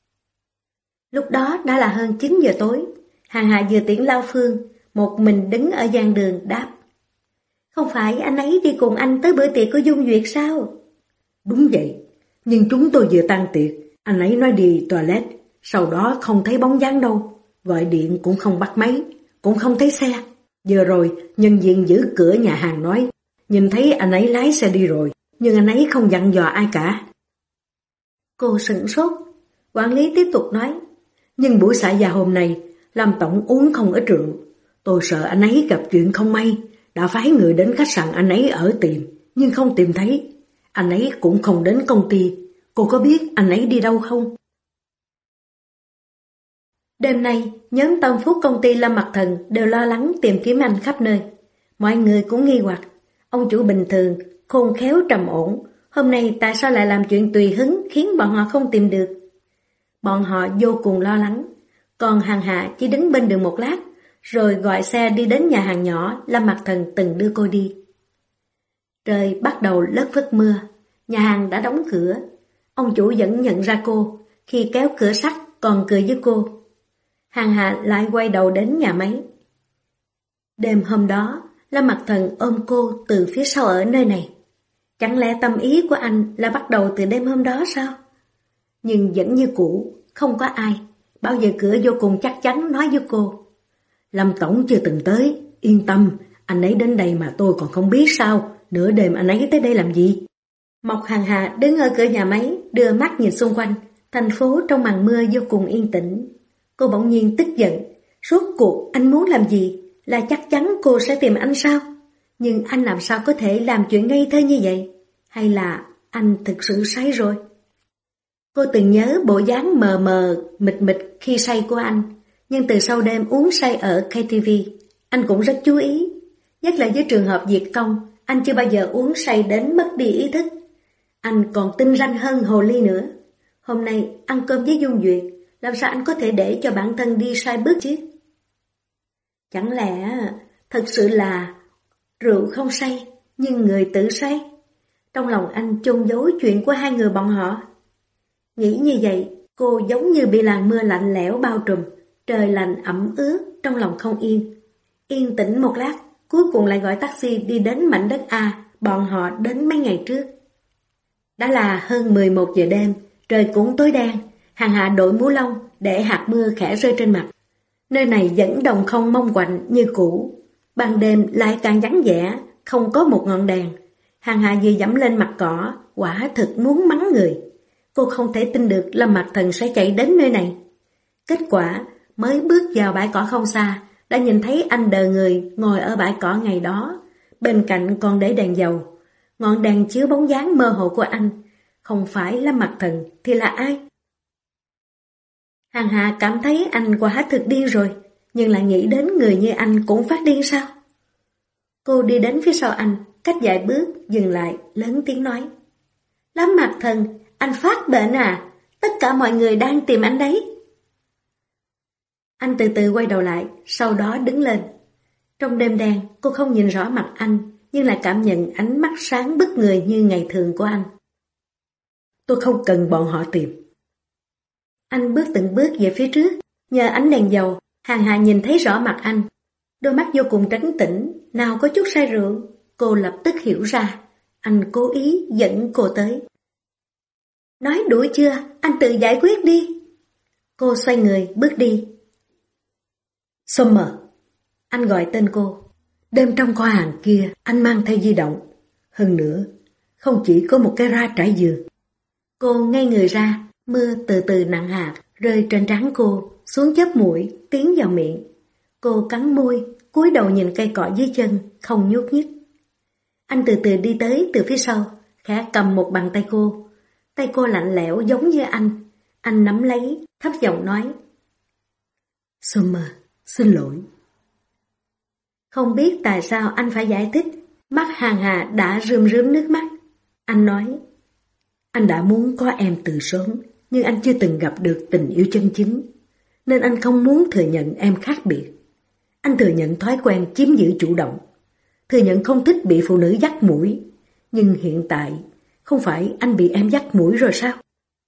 Lúc đó đã là hơn 9 giờ tối, Hàng Hạ vừa tiễn Lao Phương, một mình đứng ở gian đường đáp. Không phải anh ấy đi cùng anh tới bữa tiệc của Dung Duyệt sao? Đúng vậy, nhưng chúng tôi vừa tan tiệc, anh ấy nói đi toilet, sau đó không thấy bóng dáng đâu, gọi điện cũng không bắt máy, cũng không thấy xe. Vừa rồi, nhân viên giữ cửa nhà hàng nói, nhìn thấy anh ấy lái xe đi rồi, nhưng anh ấy không dặn dò ai cả. Cô sửng sốt, quản lý tiếp tục nói, nhưng buổi xả già hôm nay, Lâm tổng uống không ít rượu, tôi sợ anh ấy gặp chuyện không may, đã phái người đến khách sạn anh ấy ở tìm, nhưng không tìm thấy. Anh ấy cũng không đến công ty, cô có biết anh ấy đi đâu không? Đêm nay, nhóm tâm phúc công ty Lâm Mặc Thần đều lo lắng tìm kiếm anh khắp nơi. Mọi người cũng nghi hoặc, ông chủ bình thường, khôn khéo trầm ổn, hôm nay tại sao lại làm chuyện tùy hứng khiến bọn họ không tìm được? Bọn họ vô cùng lo lắng, còn Hàng Hạ chỉ đứng bên đường một lát, rồi gọi xe đi đến nhà hàng nhỏ Lâm Mặc Thần từng đưa cô đi. Trời bắt đầu lất phất mưa, nhà hàng đã đóng cửa. Ông chủ vẫn nhận ra cô, khi kéo cửa sắt còn cười với cô. Hàng Hạ lại quay đầu đến nhà máy. Đêm hôm đó, Lâm Mặc Thần ôm cô từ phía sau ở nơi này. Chẳng lẽ tâm ý của anh là bắt đầu từ đêm hôm đó sao? Nhưng vẫn như cũ, không có ai. Bao giờ cửa vô cùng chắc chắn nói với cô. Lâm tổng chưa từng tới, yên tâm, anh ấy đến đây mà tôi còn không biết sao, nửa đêm anh ấy tới đây làm gì? Mộc Hàng Hạ đứng ở cửa nhà máy, đưa mắt nhìn xung quanh, thành phố trong màn mưa vô cùng yên tĩnh. Cô bỗng nhiên tức giận, rốt cuộc anh muốn làm gì? Là chắc chắn cô sẽ tìm anh sao? Nhưng anh làm sao có thể làm chuyện ngây thơ như vậy? Hay là anh thực sự say rồi? Cô từng nhớ bộ dáng mờ mờ, mịt mịt khi say của anh, nhưng từ sau đêm uống say ở KTV, anh cũng rất chú ý. Nhất là với trường hợp Diệt Công, anh chưa bao giờ uống say đến mất đi ý thức. Anh còn tinh ranh hơn hồ ly nữa. Hôm nay ăn cơm với Dung Duyệt, làm sao anh có thể để cho bản thân đi sai bước chứ? Chẳng lẽ thật sự là rượu không say, nhưng người tự say? Trong lòng anh chôn giấu chuyện của hai người bọn họ. Nghĩ như vậy, cô giống như bị làn mưa lạnh lẽo bao trùm, trời lạnh ẩm ướt, trong lòng không yên. Yên tĩnh một lát, cuối cùng lại gọi taxi đi đến mảnh đất A, bọn họ đến mấy ngày trước. Đã là hơn 11 giờ đêm, trời cũng tối đen, Hàng Hạ đội mũ lông để hạt mưa khẽ rơi trên mặt. Nơi này vẫn đồng không mông quạnh như cũ, ban đêm lại càng vắng vẻ, không có một ngọn đèn. Hàng Hạ vừa dẫm lên mặt cỏ, quả thực muốn mắng người. Cô không thể tin được Lâm Mặc Thần sẽ chạy đến nơi này. Kết quả, mới bước vào bãi cỏ không xa, đã nhìn thấy anh đờ người ngồi ở bãi cỏ ngày đó. Bên cạnh còn để đèn dầu. Ngọn đèn chiếu bóng dáng mơ hồ của anh. Không phải Lâm Mặc Thần thì là ai? Hàng Hạ cảm thấy anh quả thực điên rồi. nhưng lại nghĩ đến người như anh cũng phát điên sao? Cô đi đến phía sau anh, cách vài bước, dừng lại, lớn tiếng nói. Lâm Mặc Thần, anh phát bệnh à? Tất cả mọi người đang tìm anh đấy. Anh từ từ quay đầu lại, sau đó đứng lên. Trong đêm đen, cô không nhìn rõ mặt anh, nhưng lại cảm nhận ánh mắt sáng bức người như ngày thường của anh. Tôi không cần bọn họ tìm. Anh bước từng bước về phía trước, nhờ ánh đèn dầu, Hàng Hà nhìn thấy rõ mặt anh. Đôi mắt vô cùng trấn tĩnh, nào có chút say rượu. Cô lập tức hiểu ra, anh cố ý dẫn cô tới. Nói đủ chưa, anh tự giải quyết đi. Cô xoay người, bước đi. Summer. Anh gọi tên cô. Đêm trong kho hàng kia, anh mang theo di động. Hơn nữa, không chỉ có một cái ra trải giường. Cô ngây người ra, mưa từ từ nặng hạt, rơi trên trán cô, xuống chớp mũi, tiến vào miệng. Cô cắn môi, cúi đầu nhìn cây cỏ dưới chân, không nhúc nhích. Anh từ từ đi tới từ phía sau, khẽ cầm một bàn tay cô. Tay cô lạnh lẽo giống như anh. Anh nắm lấy, thấp giọng nói. Summer, xin lỗi. Không biết tại sao anh phải giải thích, mắt Hàng Hà đã rơm rớm nước mắt. Anh nói. Anh đã muốn có em từ sớm, nhưng anh chưa từng gặp được tình yêu chân chính, nên anh không muốn thừa nhận em khác biệt. Anh thừa nhận thói quen chiếm giữ chủ động, thừa nhận không thích bị phụ nữ dắt mũi, nhưng hiện tại không phải anh bị em dắt mũi rồi sao?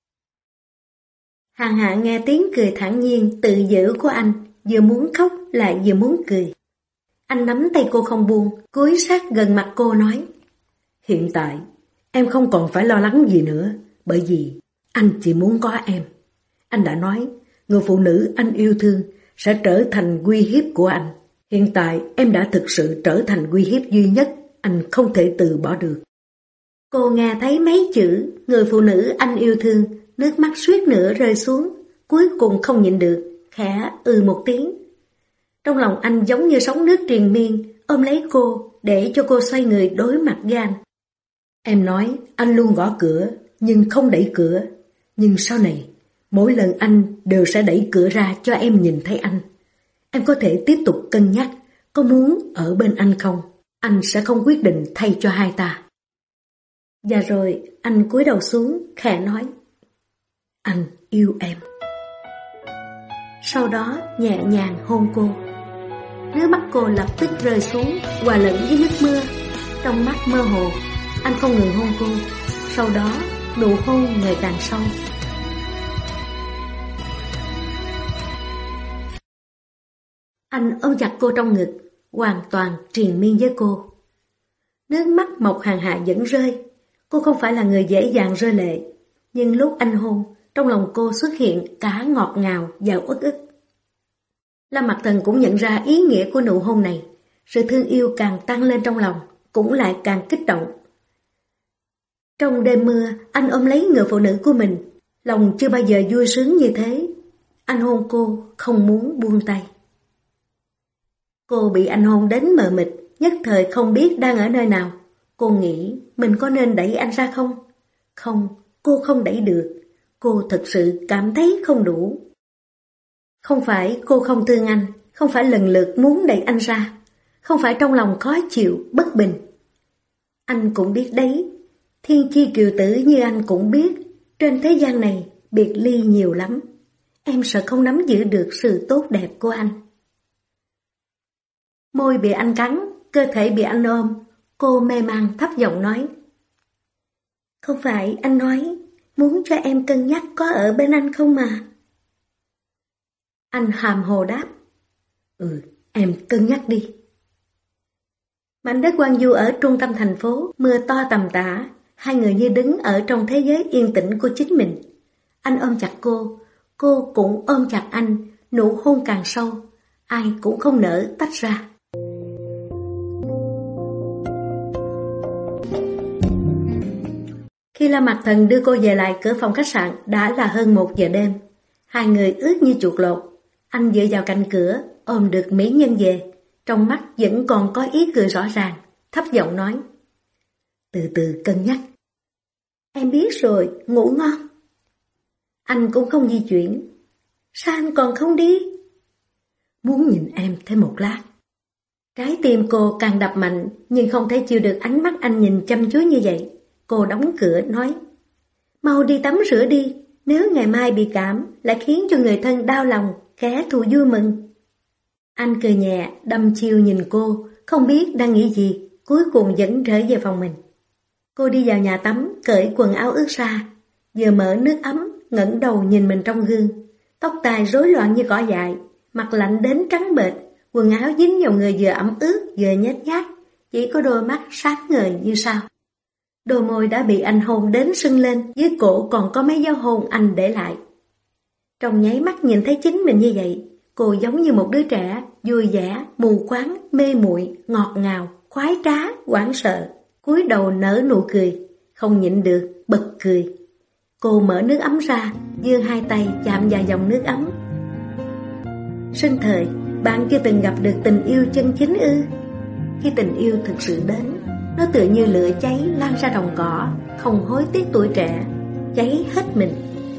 Hàng Hạ nghe tiếng cười thản nhiên tự giễu của anh, vừa muốn khóc lại vừa muốn cười. Anh nắm tay cô không buông, cúi sát gần mặt cô nói. Hiện tại em không còn phải lo lắng gì nữa, bởi vì anh chỉ muốn có em. Anh đã nói, người phụ nữ anh yêu thương sẽ trở thành uy hiếp của anh. Hiện tại em đã thực sự trở thành uy hiếp duy nhất, anh không thể từ bỏ được. Cô nghe thấy mấy chữ người phụ nữ anh yêu thương, nước mắt suýt nữa rơi xuống, cuối cùng không nhịn được, khẽ một tiếng. Trong lòng anh giống như sóng nước triền miên, ôm lấy cô để cho cô xoay người đối mặt với anh. Em nói anh luôn gõ cửa nhưng không đẩy cửa, nhưng sau này mỗi lần anh đều sẽ đẩy cửa ra cho em nhìn thấy anh. Em có thể tiếp tục cân nhắc có muốn ở bên anh không? Anh sẽ không quyết định thay cho hai ta. Và rồi anh cúi đầu xuống khẽ nói. Anh yêu em. Sau đó nhẹ nhàng hôn cô. Nước mắt cô lập tức rơi xuống, hòa lẫn với nước mưa. Trong mắt mơ hồ, anh không ngừng hôn cô. Sau đó nụ hôn ngày càng sâu. Anh ôm chặt cô trong ngực, hoàn toàn triền miên với cô. Nước mắt Mộc Hàng Hạ vẫn rơi. Cô không phải là người dễ dàng rơi lệ, nhưng lúc anh hôn, trong lòng cô xuất hiện cả ngọt ngào và uất ức. Lâm Mặc Thần cũng nhận ra ý nghĩa của nụ hôn này, sự thương yêu càng tăng lên trong lòng, cũng lại càng kích động. Trong đêm mưa, anh ôm lấy người phụ nữ của mình, lòng chưa bao giờ vui sướng như thế. Anh hôn cô, không muốn buông tay. Cô bị anh hôn đến mờ mịt, nhất thời không biết đang ở nơi nào. Cô nghĩ mình có nên đẩy anh ra không? Không, cô không đẩy được. Cô thật sự cảm thấy không đủ. Không phải cô không thương anh, không phải lần lượt muốn đẩy anh ra, không phải trong lòng khó chịu, bất bình. Anh cũng biết đấy, thiên chi kiều tử như anh cũng biết, trên thế gian này biệt ly nhiều lắm. Em sợ không nắm giữ được sự tốt đẹp của anh. Môi bị anh cắn, cơ thể bị anh ôm, cô mê man thấp giọng nói. Không phải anh nói, muốn cho em cân nhắc có ở bên anh không mà. Anh hàm hồ đáp. Em cân nhắc đi. Mảnh đất hoang vu ở trung tâm thành phố, mưa to tầm tã, hai người như đứng ở trong thế giới yên tĩnh của chính mình. Anh ôm chặt cô cũng ôm chặt anh, nụ hôn càng sâu, ai cũng không nỡ tách ra. Khi Lâm Mặc Thần đưa cô về lại cửa phòng khách sạn đã là hơn 1 giờ đêm. Hai người ướt như chuột lột. Anh dựa vào cạnh cửa, ôm được mỹ nhân về. Trong mắt vẫn còn có ý cười rõ ràng, thấp giọng nói. Từ từ cân nhắc. Em biết rồi, ngủ ngon. Anh cũng không di chuyển. Sao anh còn không đi? muốn nhìn em thêm một lát. Trái tim cô càng đập mạnh, nhưng không thể chịu được ánh mắt anh nhìn chăm chú như vậy. Cô đóng cửa nói, mau đi tắm rửa đi, nếu ngày mai bị cảm lại khiến cho người thân đau lòng, kẻ thù vui mừng. Anh cười nhẹ, đăm chiêu nhìn cô, không biết đang nghĩ gì, cuối cùng vẫn trở về phòng mình. Cô đi vào nhà tắm, cởi quần áo ướt ra, vừa mở nước ấm, ngẩng đầu nhìn mình trong gương. Tóc tai rối loạn như cỏ dại, mặt lạnh đến trắng bệch, quần áo dính vào người vừa ẩm ướt vừa nhếch nhác, chỉ có đôi mắt sáng ngời như sao. Đôi môi đã bị anh hôn đến sưng lên, dưới cổ còn có mấy dấu hôn anh để lại. Trong nháy mắt nhìn thấy chính mình như vậy, cô giống như một đứa trẻ, vui vẻ, mù quáng, mê muội, ngọt ngào, khoái trá, hoảng sợ, cúi đầu nở nụ cười, không nhịn được, bật cười. Cô mở nước ấm ra, giương hai tay chạm vào dòng nước ấm. Sinh thời, bạn chưa từng gặp được tình yêu chân chính ư? Khi tình yêu thực sự đến, nó tựa như lửa cháy lan ra đồng cỏ, không hối tiếc tuổi trẻ, cháy hết mình.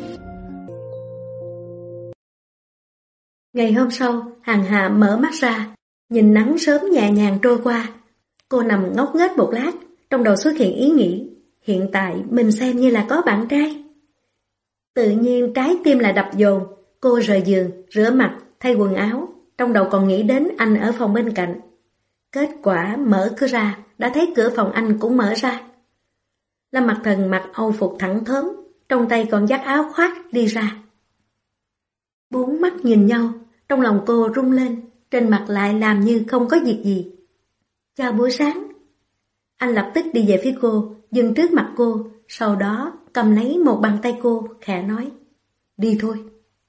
Ngày hôm sau, Hằng Hà mở mắt ra, nhìn nắng sớm nhẹ nhàng trôi qua. Cô nằm ngốc nghếch một lát, trong đầu xuất hiện ý nghĩ, hiện tại mình xem như là có bạn trai. Tự nhiên trái tim lại đập dồn, cô rời giường, rửa mặt, thay quần áo, trong đầu còn nghĩ đến anh ở phòng bên cạnh. Kết quả mở cửa ra, đã thấy cửa phòng anh cũng mở ra. Lâm Mặc Thần mặc âu phục thẳng thớm, trong tay còn dắt áo khoác đi ra. Bốn mắt nhìn nhau, trong lòng cô rung lên, trên mặt lại làm như không có việc gì. Chào buổi sáng. Anh lập tức đi về phía cô, dừng trước mặt cô, sau đó cầm lấy một bàn tay cô, khẽ nói, đi thôi.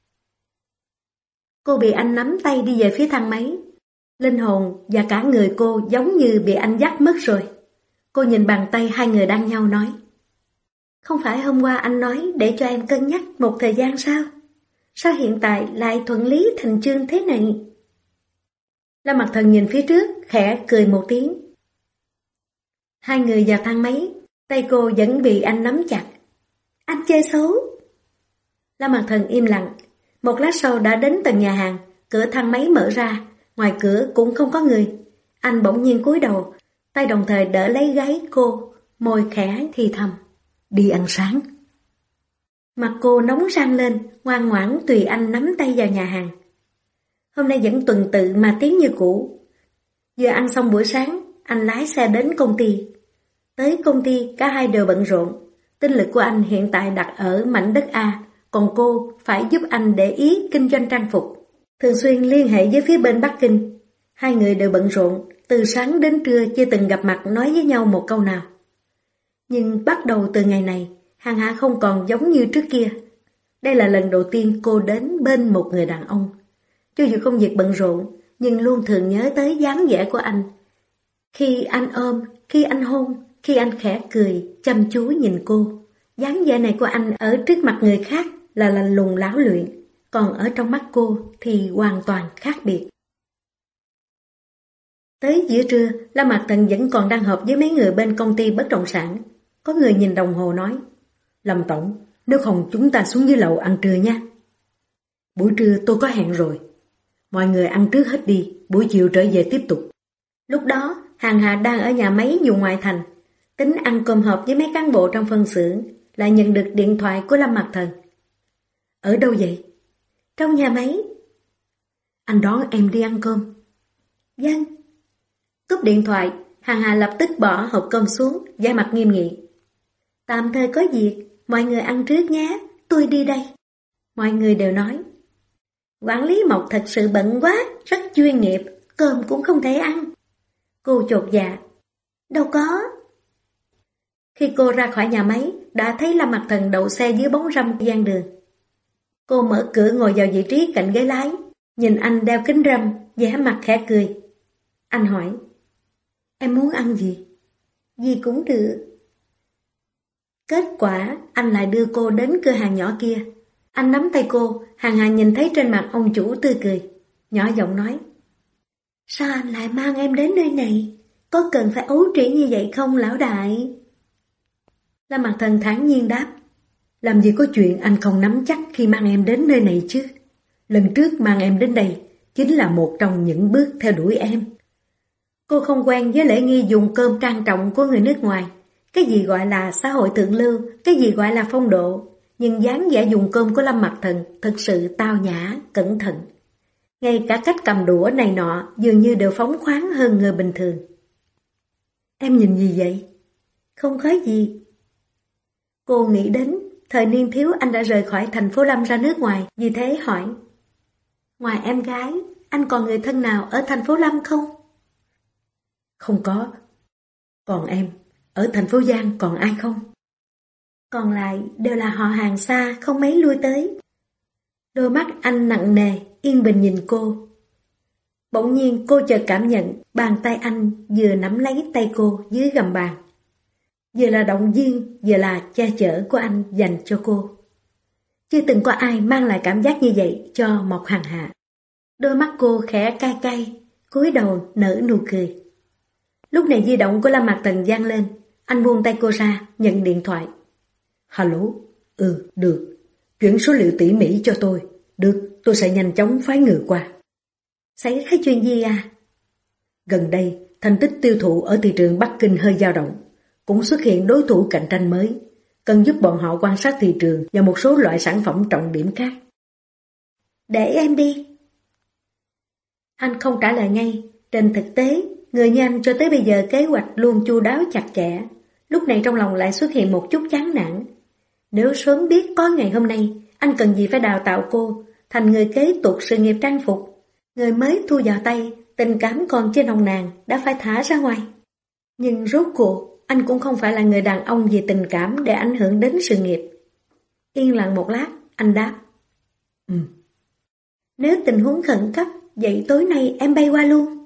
Cô bị anh nắm tay đi về phía thang máy. Linh hồn và cả người cô giống như bị anh dắt mất rồi. Cô nhìn bàn tay hai người đang nhau nói, không phải hôm qua anh nói để cho em cân nhắc một thời gian sao? Sao hiện tại lại thuận lý thành chương thế này? Lâm Mặc Thần nhìn phía trước, khẽ cười một tiếng. Hai người vào thang máy, tay cô vẫn bị anh nắm chặt. Anh chơi xấu. Lâm Mặc Thần im lặng. Một lát sau đã đến tầng nhà hàng, cửa thang máy mở ra, ngoài cửa cũng không có người. Anh bỗng nhiên cúi đầu, tay đồng thời đỡ lấy gáy cô, môi khẽ thì thầm, đi ăn sáng. Mặt cô nóng rang lên, ngoan ngoãn tùy anh nắm tay vào nhà hàng. Hôm nay vẫn tuần tự mà tiến như cũ. Vừa ăn xong buổi sáng, anh lái xe đến công ty. Tới công ty cả hai đều bận rộn. Tinh lực của anh hiện tại đặt ở mảnh đất A, còn cô phải giúp anh để ý kinh doanh trang phục. Thường xuyên liên hệ với phía bên Bắc Kinh. Hai người đều bận rộn, từ sáng đến trưa chưa từng gặp mặt nói với nhau một câu nào. Nhưng bắt đầu từ ngày này, Hằng Hà không còn giống như trước kia. Đây là lần đầu tiên cô đến bên một người đàn ông. Cho dù công việc bận rộn, nhưng luôn thường nhớ tới dáng vẻ của anh. Khi anh ôm, khi anh hôn, khi anh khẽ cười, chăm chú nhìn cô. Dáng vẻ này của anh ở trước mặt người khác là lạnh lùng lão luyện, còn ở trong mắt cô thì hoàn toàn khác biệt. Tới giữa trưa, Lâm Mạc Thần vẫn còn đang họp với mấy người bên công ty bất động sản. Có người nhìn đồng hồ nói, Lâm Tổng, nếu không chúng ta xuống dưới lầu ăn trưa nha. Buổi trưa tôi có hẹn rồi. Mọi người ăn trước hết đi, buổi chiều trở về tiếp tục. Lúc đó, Hằng Hà đang ở nhà máy dù ngoại thành, tính ăn cơm hộp với mấy cán bộ trong phân xưởng, lại nhận được điện thoại của Lâm Mạc Thần. Ở đâu vậy? Trong nhà máy. Anh đón em đi ăn cơm. Vâng. Cúp điện thoại, Hằng Hà lập tức bỏ hộp cơm xuống, vẻ mặt nghiêm nghị. Tạm thời có việc, mọi người ăn trước nhé, tôi đi đây. Mọi người đều nói. Quản lý Mộc thật sự bận quá, rất chuyên nghiệp, cơm cũng không thể ăn. Cô chột dạ. Đâu có. Khi cô ra khỏi nhà máy, đã thấy Lâm Mạc Thần đậu xe dưới bóng râm gian đường. Cô mở cửa ngồi vào vị trí cạnh ghế lái, nhìn anh đeo kính râm, vẻ mặt khẽ cười. Anh hỏi, em muốn ăn gì? Gì cũng được. Kết quả, anh lại đưa cô đến cửa hàng nhỏ kia. Anh nắm tay cô, Hằng Hà nhìn thấy trên mặt ông chủ tươi cười, nhỏ giọng nói, sao anh lại mang em đến nơi này? Có cần phải ấu trĩ như vậy không lão đại? Lâm Mạc Thần thản nhiên đáp, làm gì có chuyện anh không nắm chắc khi mang em đến nơi này chứ. Lần trước mang em đến đây, chính là một trong những bước theo đuổi em. Cô không quen với lễ nghi dùng cơm trang trọng của người nước ngoài. Cái gì gọi là xã hội thượng lưu, cái gì gọi là phong độ. Nhưng dáng vẻ dùng cơm của Lâm Mặc Thần thực sự tao nhã, cẩn thận. Ngay cả cách cầm đũa này nọ dường như đều phóng khoáng hơn người bình thường. Em nhìn gì vậy? Không có gì. Cô nghĩ đến thời niên thiếu anh đã rời khỏi thành phố Lâm ra nước ngoài, vì thế hỏi. Ngoài em gái, anh còn người thân nào ở thành phố Lâm không? Không có. Còn em, ở thành phố Giang còn ai không? Còn lại đều là họ hàng xa, không mấy lui tới. Đôi mắt anh nặng nề, yên bình nhìn cô. Bỗng nhiên cô chợt cảm nhận bàn tay anh vừa nắm lấy tay cô dưới gầm bàn. Vừa là động viên, vừa là che chở của anh dành cho cô. Chưa từng có ai mang lại cảm giác như vậy cho Mộc Hằng Hạ. Đôi mắt cô khẽ cay cay, cúi đầu nở nụ cười. Lúc này di động của Lâm Mặc Thần vang lên, anh buông tay cô ra, nhận điện thoại. Alo, được. Chuyển số liệu tỉ mỉ cho tôi. Được, tôi sẽ nhanh chóng phái người qua. Xảy ra chuyện gì à? Gần đây, thành tích tiêu thụ ở thị trường Bắc Kinh hơi dao động. Cũng xuất hiện đối thủ cạnh tranh mới. Cần giúp bọn họ quan sát thị trường và một số loại sản phẩm trọng điểm khác. Để em đi. Anh không trả lời ngay. Trên thực tế, người như anh cho tới bây giờ kế hoạch luôn chu đáo chặt chẽ. Lúc này trong lòng lại xuất hiện một chút chán nản. Nếu sớm biết có ngày hôm nay, anh cần gì phải đào tạo cô thành người kế tục sự nghiệp trang phục. Người mới thu vào tay, tình cảm còn chưa nồng nàn, đã phải thả ra ngoài. Nhưng rốt cuộc, anh cũng không phải là người đàn ông vì tình cảm để ảnh hưởng đến sự nghiệp. Yên lặng một lát, anh đáp. Nếu tình huống khẩn cấp, vậy tối nay em bay qua luôn.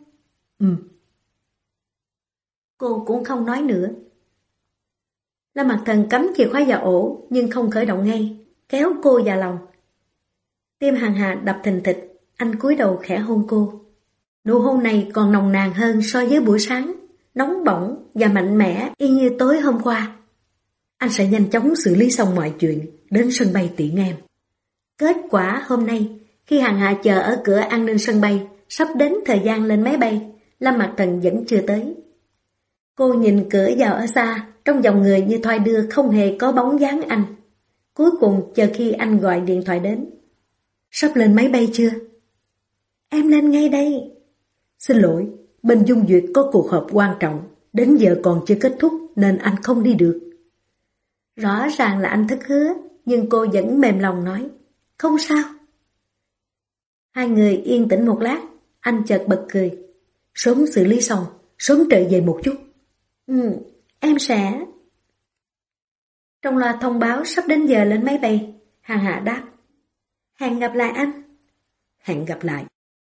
Cô cũng không nói nữa. Lâm Mặc Thần cắm chìa khóa vào ổ nhưng không khởi động ngay, kéo cô vào lòng. Tim Hằng Hà đập thình thịch, anh cúi đầu khẽ hôn cô. Nụ hôn này còn nồng nàn hơn so với buổi sáng, nóng bỏng và mạnh mẽ y như tối hôm qua. Anh sẽ nhanh chóng xử lý xong mọi chuyện, đến sân bay tiễn em. Kết quả hôm nay, khi Hằng Hà chờ ở cửa an ninh sân bay, sắp đến thời gian lên máy bay, Lâm Mặc Thần vẫn chưa tới. Cô nhìn cửa vào ở xa, trong dòng người như thoi đưa không hề có bóng dáng anh. Cuối cùng chờ khi anh gọi điện thoại đến. Sắp lên máy bay chưa? Em lên ngay đây. Xin lỗi, bên Dung Duyệt có cuộc họp quan trọng, đến giờ còn chưa kết thúc nên anh không đi được. Rõ ràng là anh thất hứa, nhưng cô vẫn mềm lòng nói. Không sao. Hai người yên tĩnh một lát, anh chợt bật cười. Sớm xử lý xong, sớm trở về một chút. Em sẽ. Trong loa thông báo sắp đến giờ lên máy bay, Hằng Hạ đáp. Hẹn gặp lại anh. Hẹn gặp lại.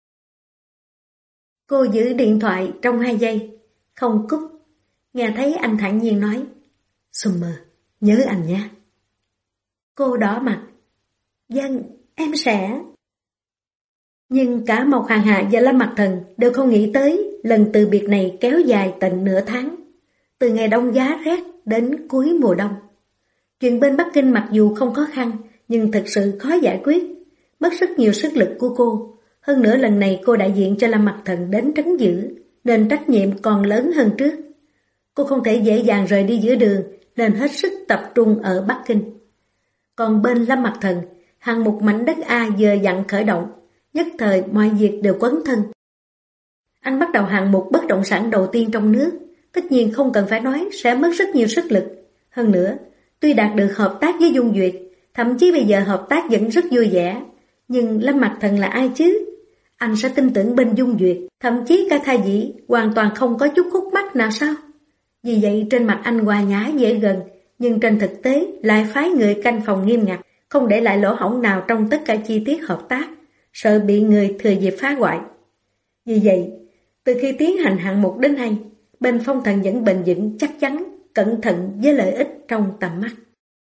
Cô giữ điện thoại trong 2 giây, không cúp. Nghe thấy anh thản nhiên nói. Summer, nhớ anh nha. Cô đỏ mặt. Vâng, em sẽ. Nhưng cả Mộc Hằng Hạ và Lâm Mặc Thần đều không nghĩ tới lần từ biệt này kéo dài tận nửa tháng. Từ ngày đông giá rét đến cuối mùa đông. Chuyện bên Bắc Kinh mặc dù không khó khăn, nhưng thực sự khó giải quyết, mất rất nhiều sức lực của cô. Hơn nữa lần này cô đại diện cho Lâm Mặc Thần đến trấn giữ, nên trách nhiệm còn lớn hơn trước. Cô không thể dễ dàng rời đi giữa đường, nên hết sức tập trung ở Bắc Kinh. Còn bên Lâm Mặc Thần, hạng mục mảnh đất A vừa dặn khởi động, nhất thời mọi việc đều quấn thân. Anh bắt đầu hạng mục bất động sản đầu tiên trong nước, tất nhiên không cần phải nói sẽ mất rất nhiều sức lực. Hơn nữa, tuy đạt được hợp tác với Dung Duyệt, thậm chí bây giờ hợp tác vẫn rất vui vẻ, nhưng Lâm Mặc Thần là ai chứ? Anh sẽ tin tưởng bên Dung Duyệt, thậm chí cả Tha Dĩ hoàn toàn không có chút khúc mắc nào sao? Vì vậy trên mặt anh hòa nhã dễ gần, nhưng trên thực tế lại phái người canh phòng nghiêm ngặt, không để lại lỗ hổng nào trong tất cả chi tiết hợp tác, sợ bị người thừa dịp phá hoại. Vì vậy, từ khi tiến hành hạng mục đến nay, bên Phong Thần vẫn bền vững chắc chắn, cẩn thận với lợi ích trong tầm mắt.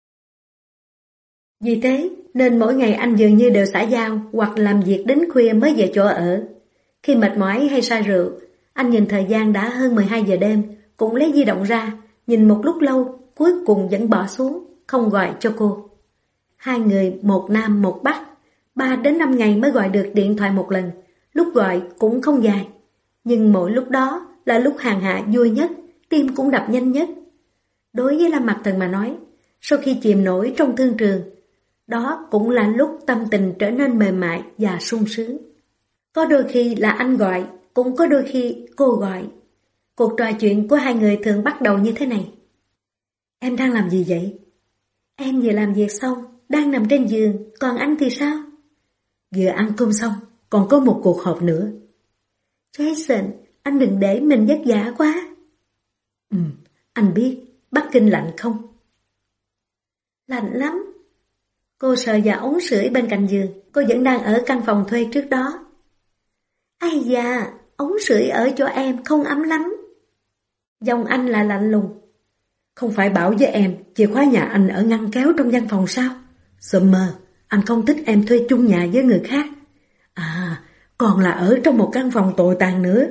Vì thế nên mỗi ngày anh dường như đều xã giao hoặc làm việc đến khuya mới về chỗ ở. Khi mệt mỏi hay say rượu, anh nhìn thời gian đã hơn 12 giờ đêm, cũng lấy di động ra, nhìn một lúc lâu, cuối cùng vẫn bỏ xuống, không gọi cho cô. Hai người một nam một bắc, 3 đến 5 ngày mới gọi được điện thoại một lần, lúc gọi cũng không dài. Nhưng mỗi lúc đó là lúc Hàn Hạ vui nhất, tim cũng đập nhanh nhất. Đối với Lâm Mặc Thần mà nói, sau khi chìm nổi trong thương trường, đó cũng là lúc tâm tình trở nên mềm mại và sung sướng. Có đôi khi là anh gọi, cũng có đôi khi cô gọi. Cuộc trò chuyện của hai người thường bắt đầu như thế này. Em đang làm gì vậy? Em vừa làm việc xong, đang nằm trên giường, còn anh thì sao? Vừa ăn cơm xong, còn có một cuộc họp nữa. Jason, anh đừng để mình vất vả quá. Anh biết, Bắc Kinh lạnh không? Lạnh lắm. Cô sờ vào ống sưởi bên cạnh giường, cô vẫn đang ở căn phòng thuê trước đó. Ây da, ống sưởi ở chỗ em không ấm lắm. Giọng anh là lạnh lùng. Không phải bảo với em chìa khóa nhà anh ở ngăn kéo trong văn phòng sao? Summer, anh không thích em thuê chung nhà với người khác. À, còn là ở trong một căn phòng tồi tàn nữa.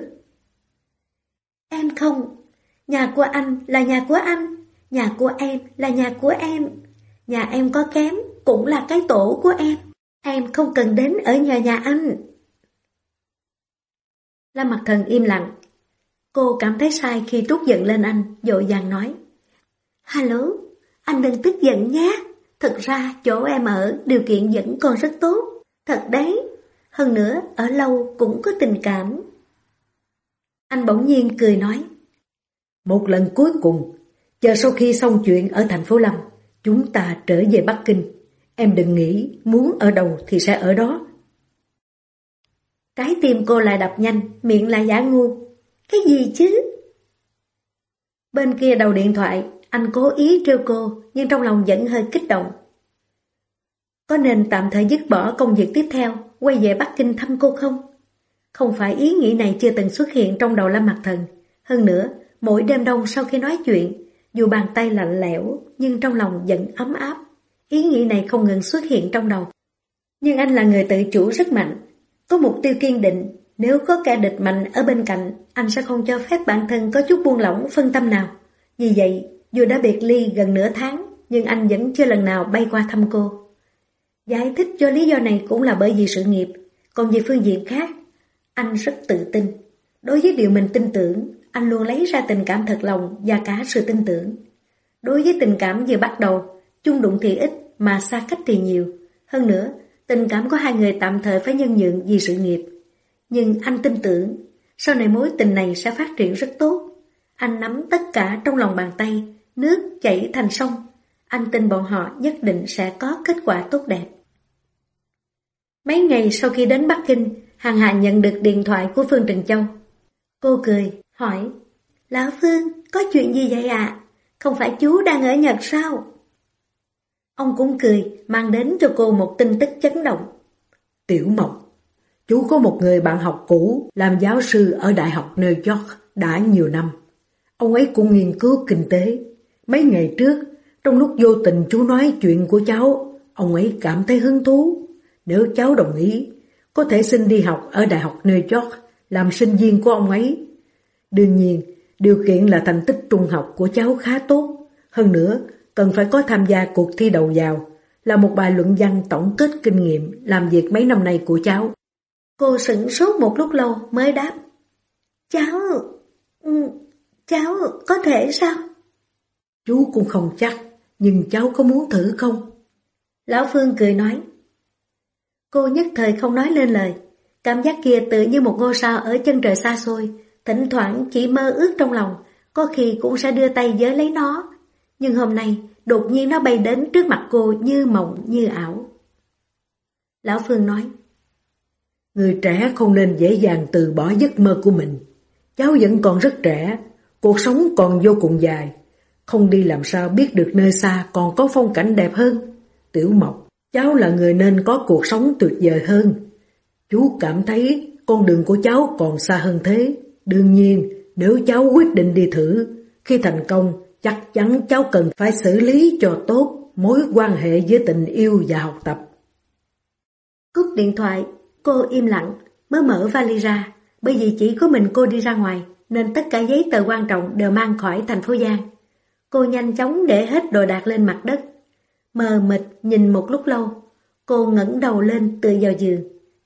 Em không. Nhà của anh là nhà của anh. Nhà của em là nhà của em. Nhà em có kém cũng là cái tổ của em. Em không cần đến ở nhà anh. Lâm Mặc Thần im lặng. Cô cảm thấy sai khi trút giận lên anh, vội vàng nói. Hello, anh đừng tức giận nhé. Thật ra chỗ em ở điều kiện vẫn còn rất tốt. Thật đấy. Hơn nữa, ở lâu cũng có tình cảm. Anh bỗng nhiên cười nói. Một lần cuối cùng, chờ sau khi xong chuyện ở thành phố Lâm, chúng ta trở về Bắc Kinh. Em đừng nghĩ muốn ở đâu thì sẽ ở đó. Trái tim cô lại đập nhanh, miệng lại giả ngu. Cái gì chứ? Bên kia đầu điện thoại, anh cố ý trêu cô, nhưng trong lòng vẫn hơi kích động. Có nên tạm thời dứt bỏ công việc tiếp theo, quay về Bắc Kinh thăm cô không? Không phải ý nghĩ này chưa từng xuất hiện trong đầu Lâm Mặc Thần. Hơn nữa, mỗi đêm đông sau khi nói chuyện, dù bàn tay lạnh lẽo, nhưng trong lòng vẫn ấm áp. Ý nghĩ này không ngừng xuất hiện trong đầu. Nhưng anh là người tự chủ rất mạnh, có mục tiêu kiên định. Nếu có kẻ địch mạnh ở bên cạnh, anh sẽ không cho phép bản thân có chút buông lỏng phân tâm nào. Vì vậy, dù đã biệt ly gần nửa tháng, nhưng anh vẫn chưa lần nào bay qua thăm cô. Giải thích cho lý do này cũng là bởi vì sự nghiệp. Còn về phương diện khác, anh rất tự tin. Đối với điều mình tin tưởng, anh luôn lấy ra tình cảm thật lòng và cả sự tin tưởng. Đối với tình cảm vừa bắt đầu, chung đụng thì ít mà xa cách thì nhiều. Hơn nữa, tình cảm của hai người tạm thời phải nhân nhượng vì sự nghiệp. Nhưng anh tin tưởng, sau này mối tình này sẽ phát triển rất tốt. Anh nắm tất cả trong lòng bàn tay, nước chảy thành sông. Anh tin bọn họ nhất định sẽ có kết quả tốt đẹp. Mấy ngày sau khi đến Bắc Kinh, Hàn Hà nhận được điện thoại của Phương Trừng Châu. Cô cười, hỏi, Lão Phương, có chuyện gì vậy ạ? Không phải chú đang ở Nhật sao? Ông cũng cười, mang đến cho cô một tin tức chấn động. Tiểu Mộc, chú có một người bạn học cũ làm giáo sư ở Đại học New York đã nhiều năm. Ông ấy cũng nghiên cứu kinh tế. Mấy ngày trước, trong lúc vô tình chú nói chuyện của cháu, ông ấy cảm thấy hứng thú. Nếu cháu đồng ý, có thể xin đi học ở Đại học New York làm sinh viên của ông ấy. Đương nhiên, điều kiện là thành tích trung học của cháu khá tốt. Hơn nữa, cần phải có tham gia cuộc thi đầu vào, là một bài luận văn tổng kết kinh nghiệm làm việc mấy năm nay của cháu. Cô sửng sốt một lúc lâu mới đáp. Cháu có thể sao? Chú cũng không chắc, nhưng cháu có muốn thử không? Lão Phương cười nói. Cô nhất thời không nói lên lời. Cảm giác kia tự như một ngôi sao ở chân trời xa xôi, thỉnh thoảng chỉ mơ ước trong lòng, có khi cũng sẽ đưa tay giới lấy nó. Nhưng hôm nay, đột nhiên nó bay đến trước mặt cô như mộng như ảo. Lão Phương nói. Người trẻ không nên dễ dàng từ bỏ giấc mơ của mình. Cháu vẫn còn rất trẻ, cuộc sống còn vô cùng dài. Không đi làm sao biết được nơi xa còn có phong cảnh đẹp hơn. Tiểu Mộc, cháu là người nên có cuộc sống tuyệt vời hơn. Chú cảm thấy con đường của cháu còn xa hơn thế. Đương nhiên, nếu cháu quyết định đi thử, khi thành công, chắc chắn cháu cần phải xử lý cho tốt mối quan hệ với tình yêu và học tập. Cúp điện thoại, cô im lặng, mới mở vali ra, bởi vì chỉ có mình cô đi ra ngoài, nên tất cả giấy tờ quan trọng đều mang khỏi thành phố Giang. Cô nhanh chóng để hết đồ đạc lên mặt đất. Mờ mịt nhìn một lúc lâu, cô ngẩng đầu lên tựa vào giường,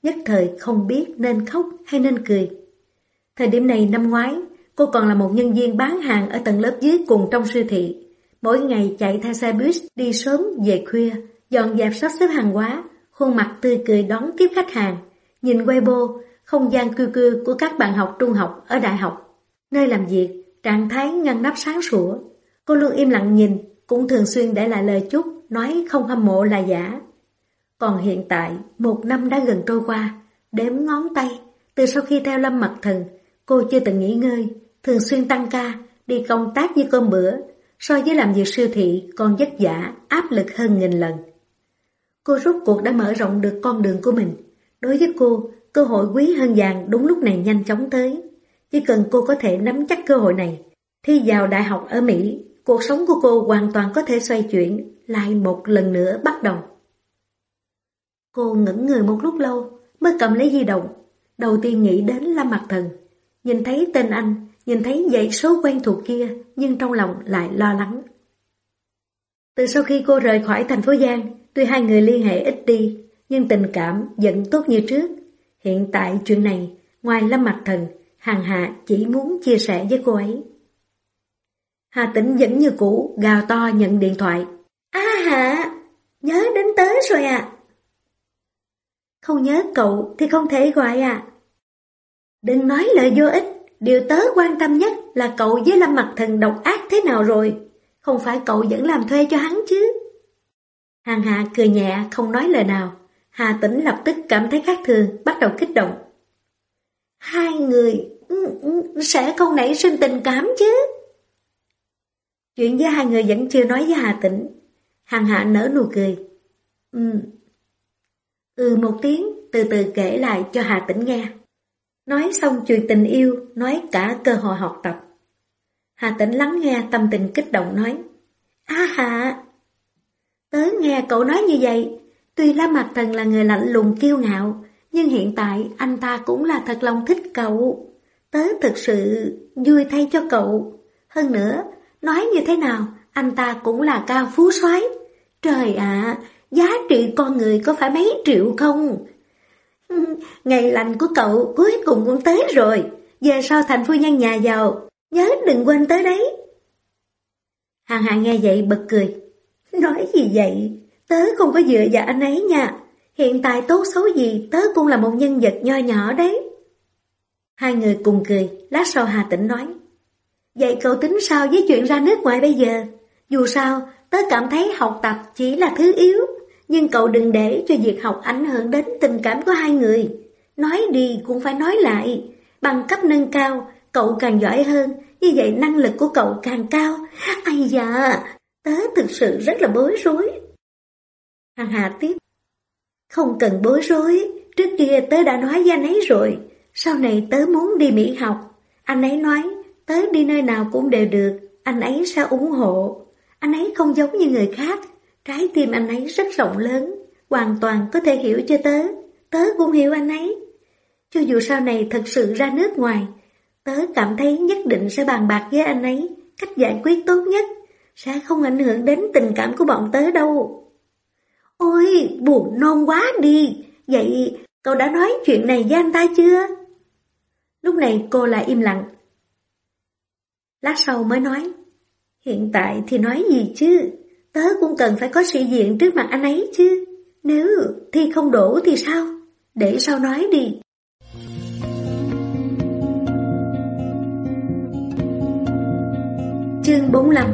nhất thời không biết nên khóc hay nên cười. Thời điểm này năm ngoái, cô còn là một nhân viên bán hàng ở tầng lớp dưới cùng trong siêu thị. Mỗi ngày chạy theo xe bus đi sớm về khuya, dọn dẹp sắp xếp hàng hóa, khuôn mặt tươi cười đón tiếp khách hàng. Nhìn Weibo, không gian cư cư của các bạn học trung học ở đại học. Nơi làm việc, trạng thái ngăn nắp sáng sủa. Cô luôn im lặng nhìn, cũng thường xuyên để lại lời chúc, nói không hâm mộ là giả. Còn hiện tại, 1 năm đã gần trôi qua, đếm ngón tay, từ sau khi theo Lâm Mặc Thần, cô chưa từng nghỉ ngơi, thường xuyên tăng ca, đi công tác như cơm bữa, so với làm việc siêu thị còn vất vả, áp lực hơn nghìn lần. Cô rốt cuộc đã mở rộng được con đường của mình. Đối với cô, cơ hội quý hơn vàng đúng lúc này nhanh chóng tới. Chỉ cần cô có thể nắm chắc cơ hội này, thi vào đại học ở Mỹ, cuộc sống của cô hoàn toàn có thể xoay chuyển, lại một lần nữa bắt đầu. Cô ngẩn người một lúc lâu, mới cầm lấy di động. Đầu tiên nghĩ đến Lâm Mặc Thần. Nhìn thấy tên anh, nhìn thấy dãy số quen thuộc kia, nhưng trong lòng lại lo lắng. Từ sau khi cô rời khỏi thành phố Giang, tuy hai người liên hệ ít đi, nhưng tình cảm vẫn tốt như trước. Hiện tại chuyện này, ngoài Lâm Mặc Thần, Hằng Hà chỉ muốn chia sẻ với cô ấy. Hà Tĩnh vẫn như cũ, gào to nhận điện thoại. Hà, nhớ đến tớ rồi à? Không nhớ cậu thì không thể gọi à? Đừng nói lời vô ích, điều tớ quan tâm nhất là cậu với Lâm Mặc Thần độc ác thế nào rồi, không phải cậu vẫn làm thuê cho hắn chứ? Hằng Hà cười nhẹ không nói lời nào. Hà Tĩnh lập tức cảm thấy khác thường, bắt đầu kích động. Hai người sẽ không nảy sinh tình cảm chứ? Chuyện với hai người vẫn chưa nói với Hà Tĩnh. Hằng Hà nở nụ cười. Một tiếng, từ từ kể lại cho Hà Tĩnh nghe. Nói xong chuyện tình yêu, nói cả cơ hội học tập. Hà Tĩnh lắng nghe tâm tình kích động nói. Hà, tớ nghe cậu nói như vậy, tuy Lâm Mặc Thần là người lạnh lùng kiêu ngạo, nhưng hiện tại anh ta cũng là thật lòng thích cậu. Tớ thực sự vui thay cho cậu. Hơn nữa, nói như thế nào, anh ta cũng là cao phú soái. Trời ạ, giá trị con người có phải mấy triệu không? Ngày lành của cậu cuối cùng cũng tới rồi. Về sau thành phu nhân nhà giàu, nhớ đừng quên tới đấy. Hằng Hà nghe vậy bật cười. Nói gì vậy? Tớ không có dựa vào anh ấy nha. Hiện tại tốt xấu gì tớ cũng là một nhân vật nho nhỏ đấy. Hai người cùng cười. Lát sau Hà Tĩnh nói. Vậy cậu tính sao với chuyện ra nước ngoài bây giờ? Dù sao tớ cảm thấy học tập chỉ là thứ yếu, nhưng cậu đừng để cho việc học ảnh hưởng đến tình cảm của hai người. Nói đi cũng phải nói lại. Bằng cấp nâng cao, cậu càng giỏi hơn, như vậy năng lực của cậu càng cao. Ây da, tớ thực sự rất là bối rối. Hằng Hà tiếp. Không cần bối rối, trước kia tớ đã nói với anh ấy rồi. Sau này tớ muốn đi Mỹ học. Anh ấy nói, tớ đi nơi nào cũng đều được, anh ấy sẽ ủng hộ. Anh ấy không giống như người khác. Trái tim anh ấy rất rộng lớn, hoàn toàn có thể hiểu cho tớ. Tớ cũng hiểu anh ấy. Cho dù sau này thật sự ra nước ngoài, tớ cảm thấy nhất định sẽ bàn bạc với anh ấy cách giải quyết tốt nhất, sẽ không ảnh hưởng đến tình cảm của bọn tớ đâu. Ôi, buồn nôn quá đi. Vậy cậu đã nói chuyện này với anh ta chưa? Lúc này cô lại im lặng. Lát sau mới nói. Hiện tại thì nói gì chứ? Tớ cũng cần phải có sĩ diện trước mặt anh ấy chứ. Nếu thi không đổ thì sao? Để sau nói đi. Chương 45.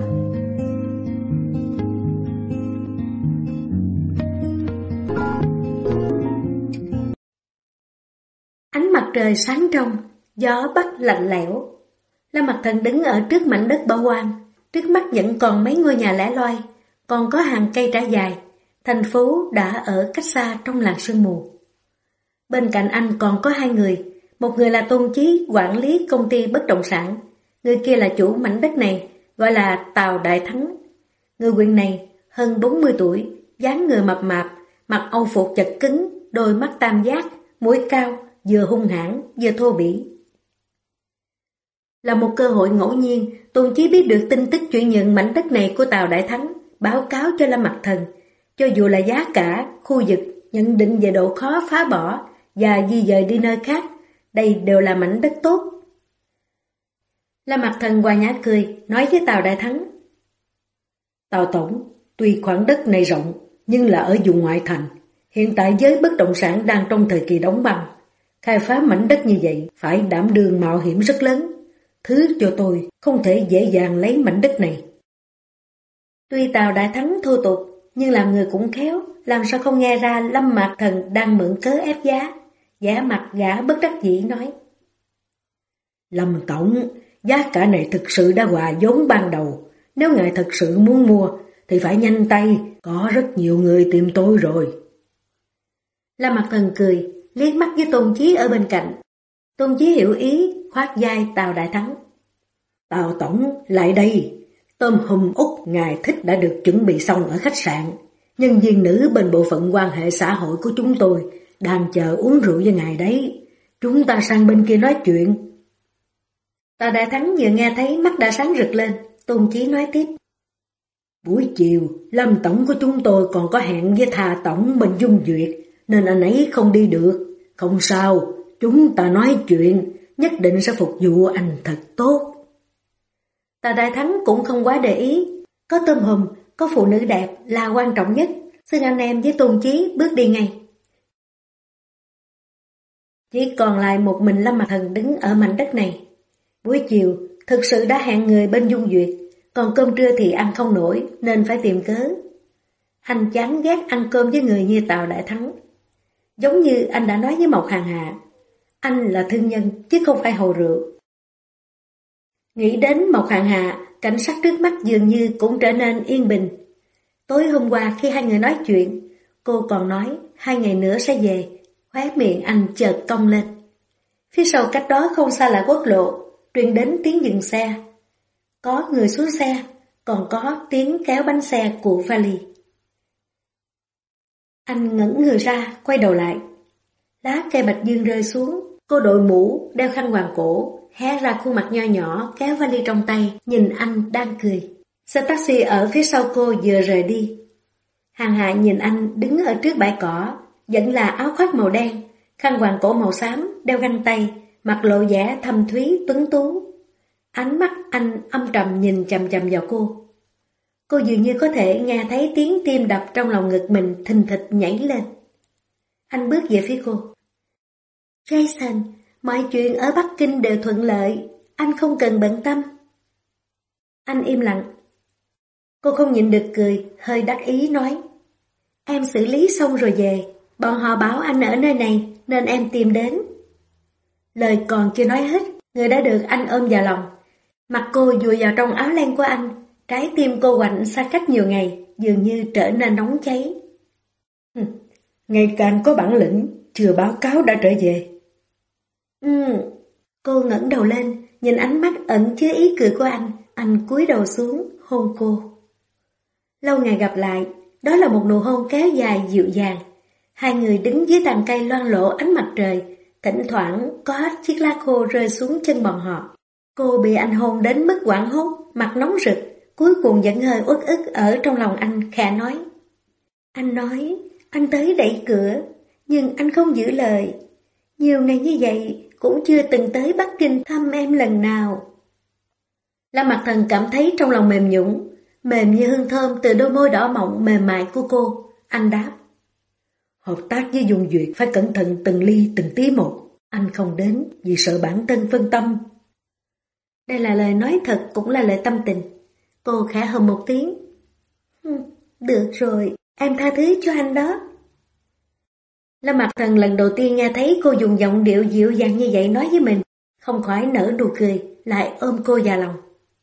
Ánh mặt trời sáng trong, gió bắc lạnh lẽo. Lâm Mặc Thần đứng ở trước mảnh đất bỏ hoang, trước mắt vẫn còn mấy ngôi nhà lẻ loi, còn có hàng cây trải dài. Thành phố đã ở cách xa trong làn sương mù. Bên cạnh anh còn có hai người, một người là Tôn Chí, quản lý công ty bất động sản, người kia là chủ mảnh đất này, gọi là Tào Đại Thắng. Người quyền này hơn 40 tuổi, dáng người mập mạp, mặc âu phục chật cứng, đôi mắt tam giác, mũi cao, vừa hung hãn vừa thô bỉ. Là một cơ hội ngẫu nhiên, Tôn Chí biết được tin tức chuyển nhượng mảnh đất này của Tào Đại Thắng, báo cáo cho Lâm Mặc Thần. Cho dù là giá cả, khu vực, nhận định về độ khó phá bỏ, và di dời đi nơi khác. Đây đều là mảnh đất tốt. La Mặt Thần hòa nhã cười, nói với Tào Đại Thắng. Tào Tổng, tuy khoảng đất này rộng, nhưng là ở vùng ngoại thành. Hiện tại giới bất động sản đang trong thời kỳ đóng băng. Khai phá mảnh đất như vậy phải đảm đương mạo hiểm rất lớn. Thứ cho tôi không thể dễ dàng lấy mảnh đất này. Tuy Tào Đại Thắng thô tục, nhưng làm người cũng khéo, làm sao không nghe ra Lâm Mạc Thần đang mượn cớ ép giá. Giả mặt gã bất đắc dĩ nói. Lâm Tổng, giá cả này thực sự đã hòa vốn ban đầu. Nếu ngài thật sự muốn mua thì phải nhanh tay, có rất nhiều người tìm tôi rồi. Lâm Mạc Thần cười, liếc mắt với Tôn Chí ở bên cạnh. Tôn Chí hiểu ý, khoát vai Tào Đại Thắng. Tào Tổng, lại đây. Tôm hùm Úc ngài thích đã được chuẩn bị xong ở khách sạn. Nhân viên nữ bên bộ phận quan hệ xã hội của chúng tôi đang chờ uống rượu với ngài đấy. Chúng ta sang bên kia nói chuyện. Tào Đại Thắng vừa nghe thấy mắt đã sáng rực lên. Tôn Chí nói tiếp. Buổi chiều, Lâm Tổng của chúng tôi còn có hẹn với Thà Tổng bên Dung Duyệt, nên anh ấy không đi được. Không sao, chúng ta nói chuyện, nhất định sẽ phục vụ anh thật tốt. Tào Đại Thắng cũng không quá để ý. Có tôm hùm, có phụ nữ đẹp là quan trọng nhất. Xưng anh em với Tôn Chí bước đi ngay. Chỉ còn lại một mình Lâm Mạc Thần đứng ở mảnh đất này. Buổi chiều, thực sự đã hẹn người bên Dung Duyệt, còn cơm trưa thì ăn không nổi nên phải tìm cớ. Anh chán ghét ăn cơm với người như Tào Đại Thắng. Giống như anh đã nói với Mộc Hàn Hạ, anh là thương nhân chứ không phải hầu rượu. Nghĩ đến Mộc Hàn Hạ, cảnh sắc trước mắt dường như cũng trở nên yên bình. Tối hôm qua khi hai người nói chuyện, cô còn nói 2 ngày nữa sẽ về, khóe miệng anh chợt cong lên. Phía sau cách đó không xa là quốc lộ, truyền đến tiếng dừng xe. Có người xuống xe, còn có tiếng kéo bánh xe của vali. Anh ngẩng người ra, quay đầu lại. Lá cây bạch dương rơi xuống, cô đội mũ, đeo khăn quàng cổ, hé ra khuôn mặt nho nhỏ, kéo vali trong tay, nhìn anh đang cười. Xe taxi ở phía sau cô vừa rời đi. Hàn Hạ nhìn anh đứng ở trước bãi cỏ, vẫn là áo khoác màu đen, khăn quàng cổ màu xám, đeo găng tay, mặt lộ vẻ thâm thúy tuấn tú. Ánh mắt anh âm trầm nhìn chằm chằm vào cô. Cô dường như có thể nghe thấy tiếng tim đập trong lòng ngực mình thình thịch nhảy lên. Anh bước về phía cô. Jason, mọi chuyện ở Bắc Kinh đều thuận lợi, anh không cần bận tâm. Anh im lặng. Cô không nhịn được cười, hơi đắc ý nói. Em xử lý xong rồi về, bọn họ bảo anh ở nơi này nên em tìm đến. Lời còn chưa nói hết, người đã được anh ôm vào lòng. Mặt cô vùi vào trong áo len của anh, trái tim cô quạnh xa cách nhiều ngày, dường như trở nên nóng cháy. Ngày càng có bản lĩnh, chưa báo cáo đã trở về. Cô ngẩng đầu lên, nhìn ánh mắt ẩn chứa ý cười của anh cúi đầu xuống, hôn cô. Lâu ngày gặp lại, đó là một nụ hôn kéo dài dịu dàng. Hai người đứng dưới tàn cây loang lổ ánh mặt trời, thỉnh thoảng có chiếc lá khô rơi xuống chân bọn họ. Cô bị anh hôn đến mức hoảng hốt, mặt nóng rực, cuối cùng vẫn hơi uất ức ở trong lòng anh, khẽ nói. Anh nói, anh tới đẩy cửa, nhưng anh không giữ lời. Nhiều ngày như vậy, cũng chưa từng tới Bắc Kinh thăm em lần nào. Lâm Mạc Thần cảm thấy trong lòng mềm nhũn, mềm như hương thơm từ đôi môi đỏ mọng mềm mại của cô. Anh đáp. Hợp tác với Dung Duyệt phải cẩn thận từng ly từng tí một. Anh không đến vì sợ bản thân phân tâm. Đây là lời nói thật cũng là lời tâm tình. Cô khẽ hừ một tiếng. Được rồi, em tha thứ cho anh đó. Lâm Mạc Thần lần đầu tiên nghe thấy cô dùng giọng điệu dịu dàng như vậy nói với mình, không khỏi nở nụ cười, lại ôm cô vào lòng.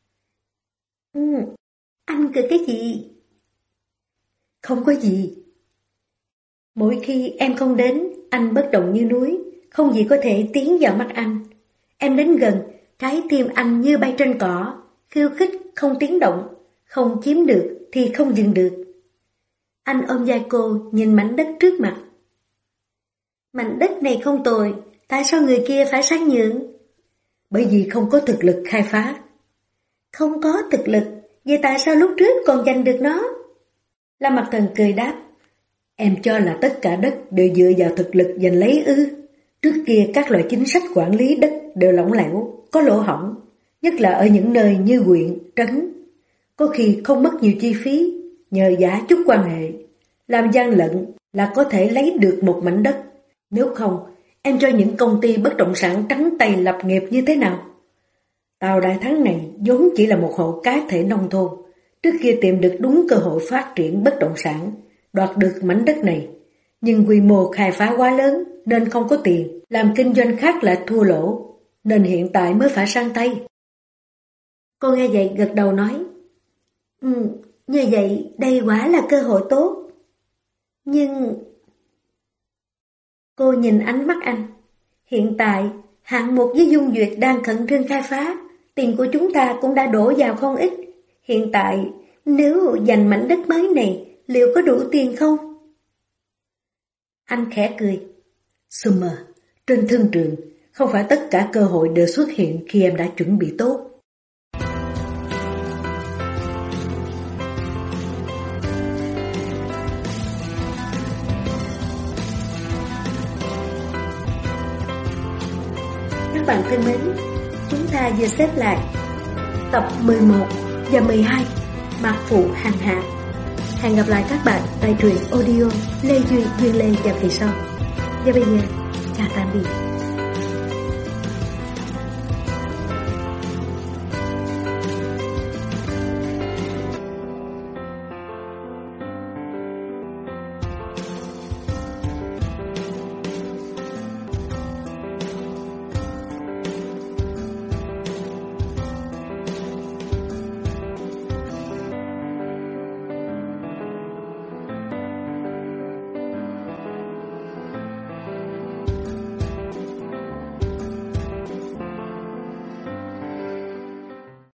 Anh cười cái gì? Không có gì. Mỗi khi em không đến, anh bất động như núi, không gì có thể tiến vào mắt anh. Em đến gần, trái tim anh như bay trên cỏ, khiêu khích không tiếng động, không chiếm được thì không dừng được. Anh ôm vai cô, nhìn mảnh đất trước mặt. Mảnh đất này không tồi, tại sao người kia phải sang nhượng? Bởi vì không có thực lực khai phá. Không có thực lực, vậy tại sao lúc trước còn giành được nó? Lâm Mạc Thần cười đáp. Em cho là tất cả đất đều dựa vào thực lực giành lấy ư? Trước kia các loại chính sách quản lý đất đều lỏng lẻo, có lỗ hổng, nhất là ở những nơi như huyện, trấn. Có khi không mất nhiều chi phí, nhờ giả chút quan hệ, làm gian lận là có thể lấy được một mảnh đất. Nếu không, em cho những công ty bất động sản trắng tay lập nghiệp như thế nào? Tào Đại Thắng này vốn chỉ là một hộ cá thể nông thôn, trước kia tìm được đúng cơ hội phát triển bất động sản, đoạt được mảnh đất này. Nhưng quy mô khai phá quá lớn nên không có tiền, làm kinh doanh khác lại thua lỗ, nên hiện tại mới phải sang tay. Cô nghe vậy gật đầu nói, như vậy đây quả là cơ hội tốt. Nhưng... Cô nhìn ánh mắt anh. Hiện tại, hạng mục với Dung Duyệt đang khẩn trương khai phá, tiền của chúng ta cũng đã đổ vào không ít. Hiện tại, nếu giành mảnh đất mới này, liệu có đủ tiền không? Anh khẽ cười. Summer, trên thương trường, không phải tất cả cơ hội đều xuất hiện khi em đã chuẩn bị tốt. Các bạn thân mến, chúng ta vừa xếp lại tập 11 và 12 Mạc Phụ Hàng Hạ. Hẹn gặp lại các bạn tại truyện audio Lê Duy Duyên Lê vào kỳ sau. Và bây giờ, chào tạm biệt.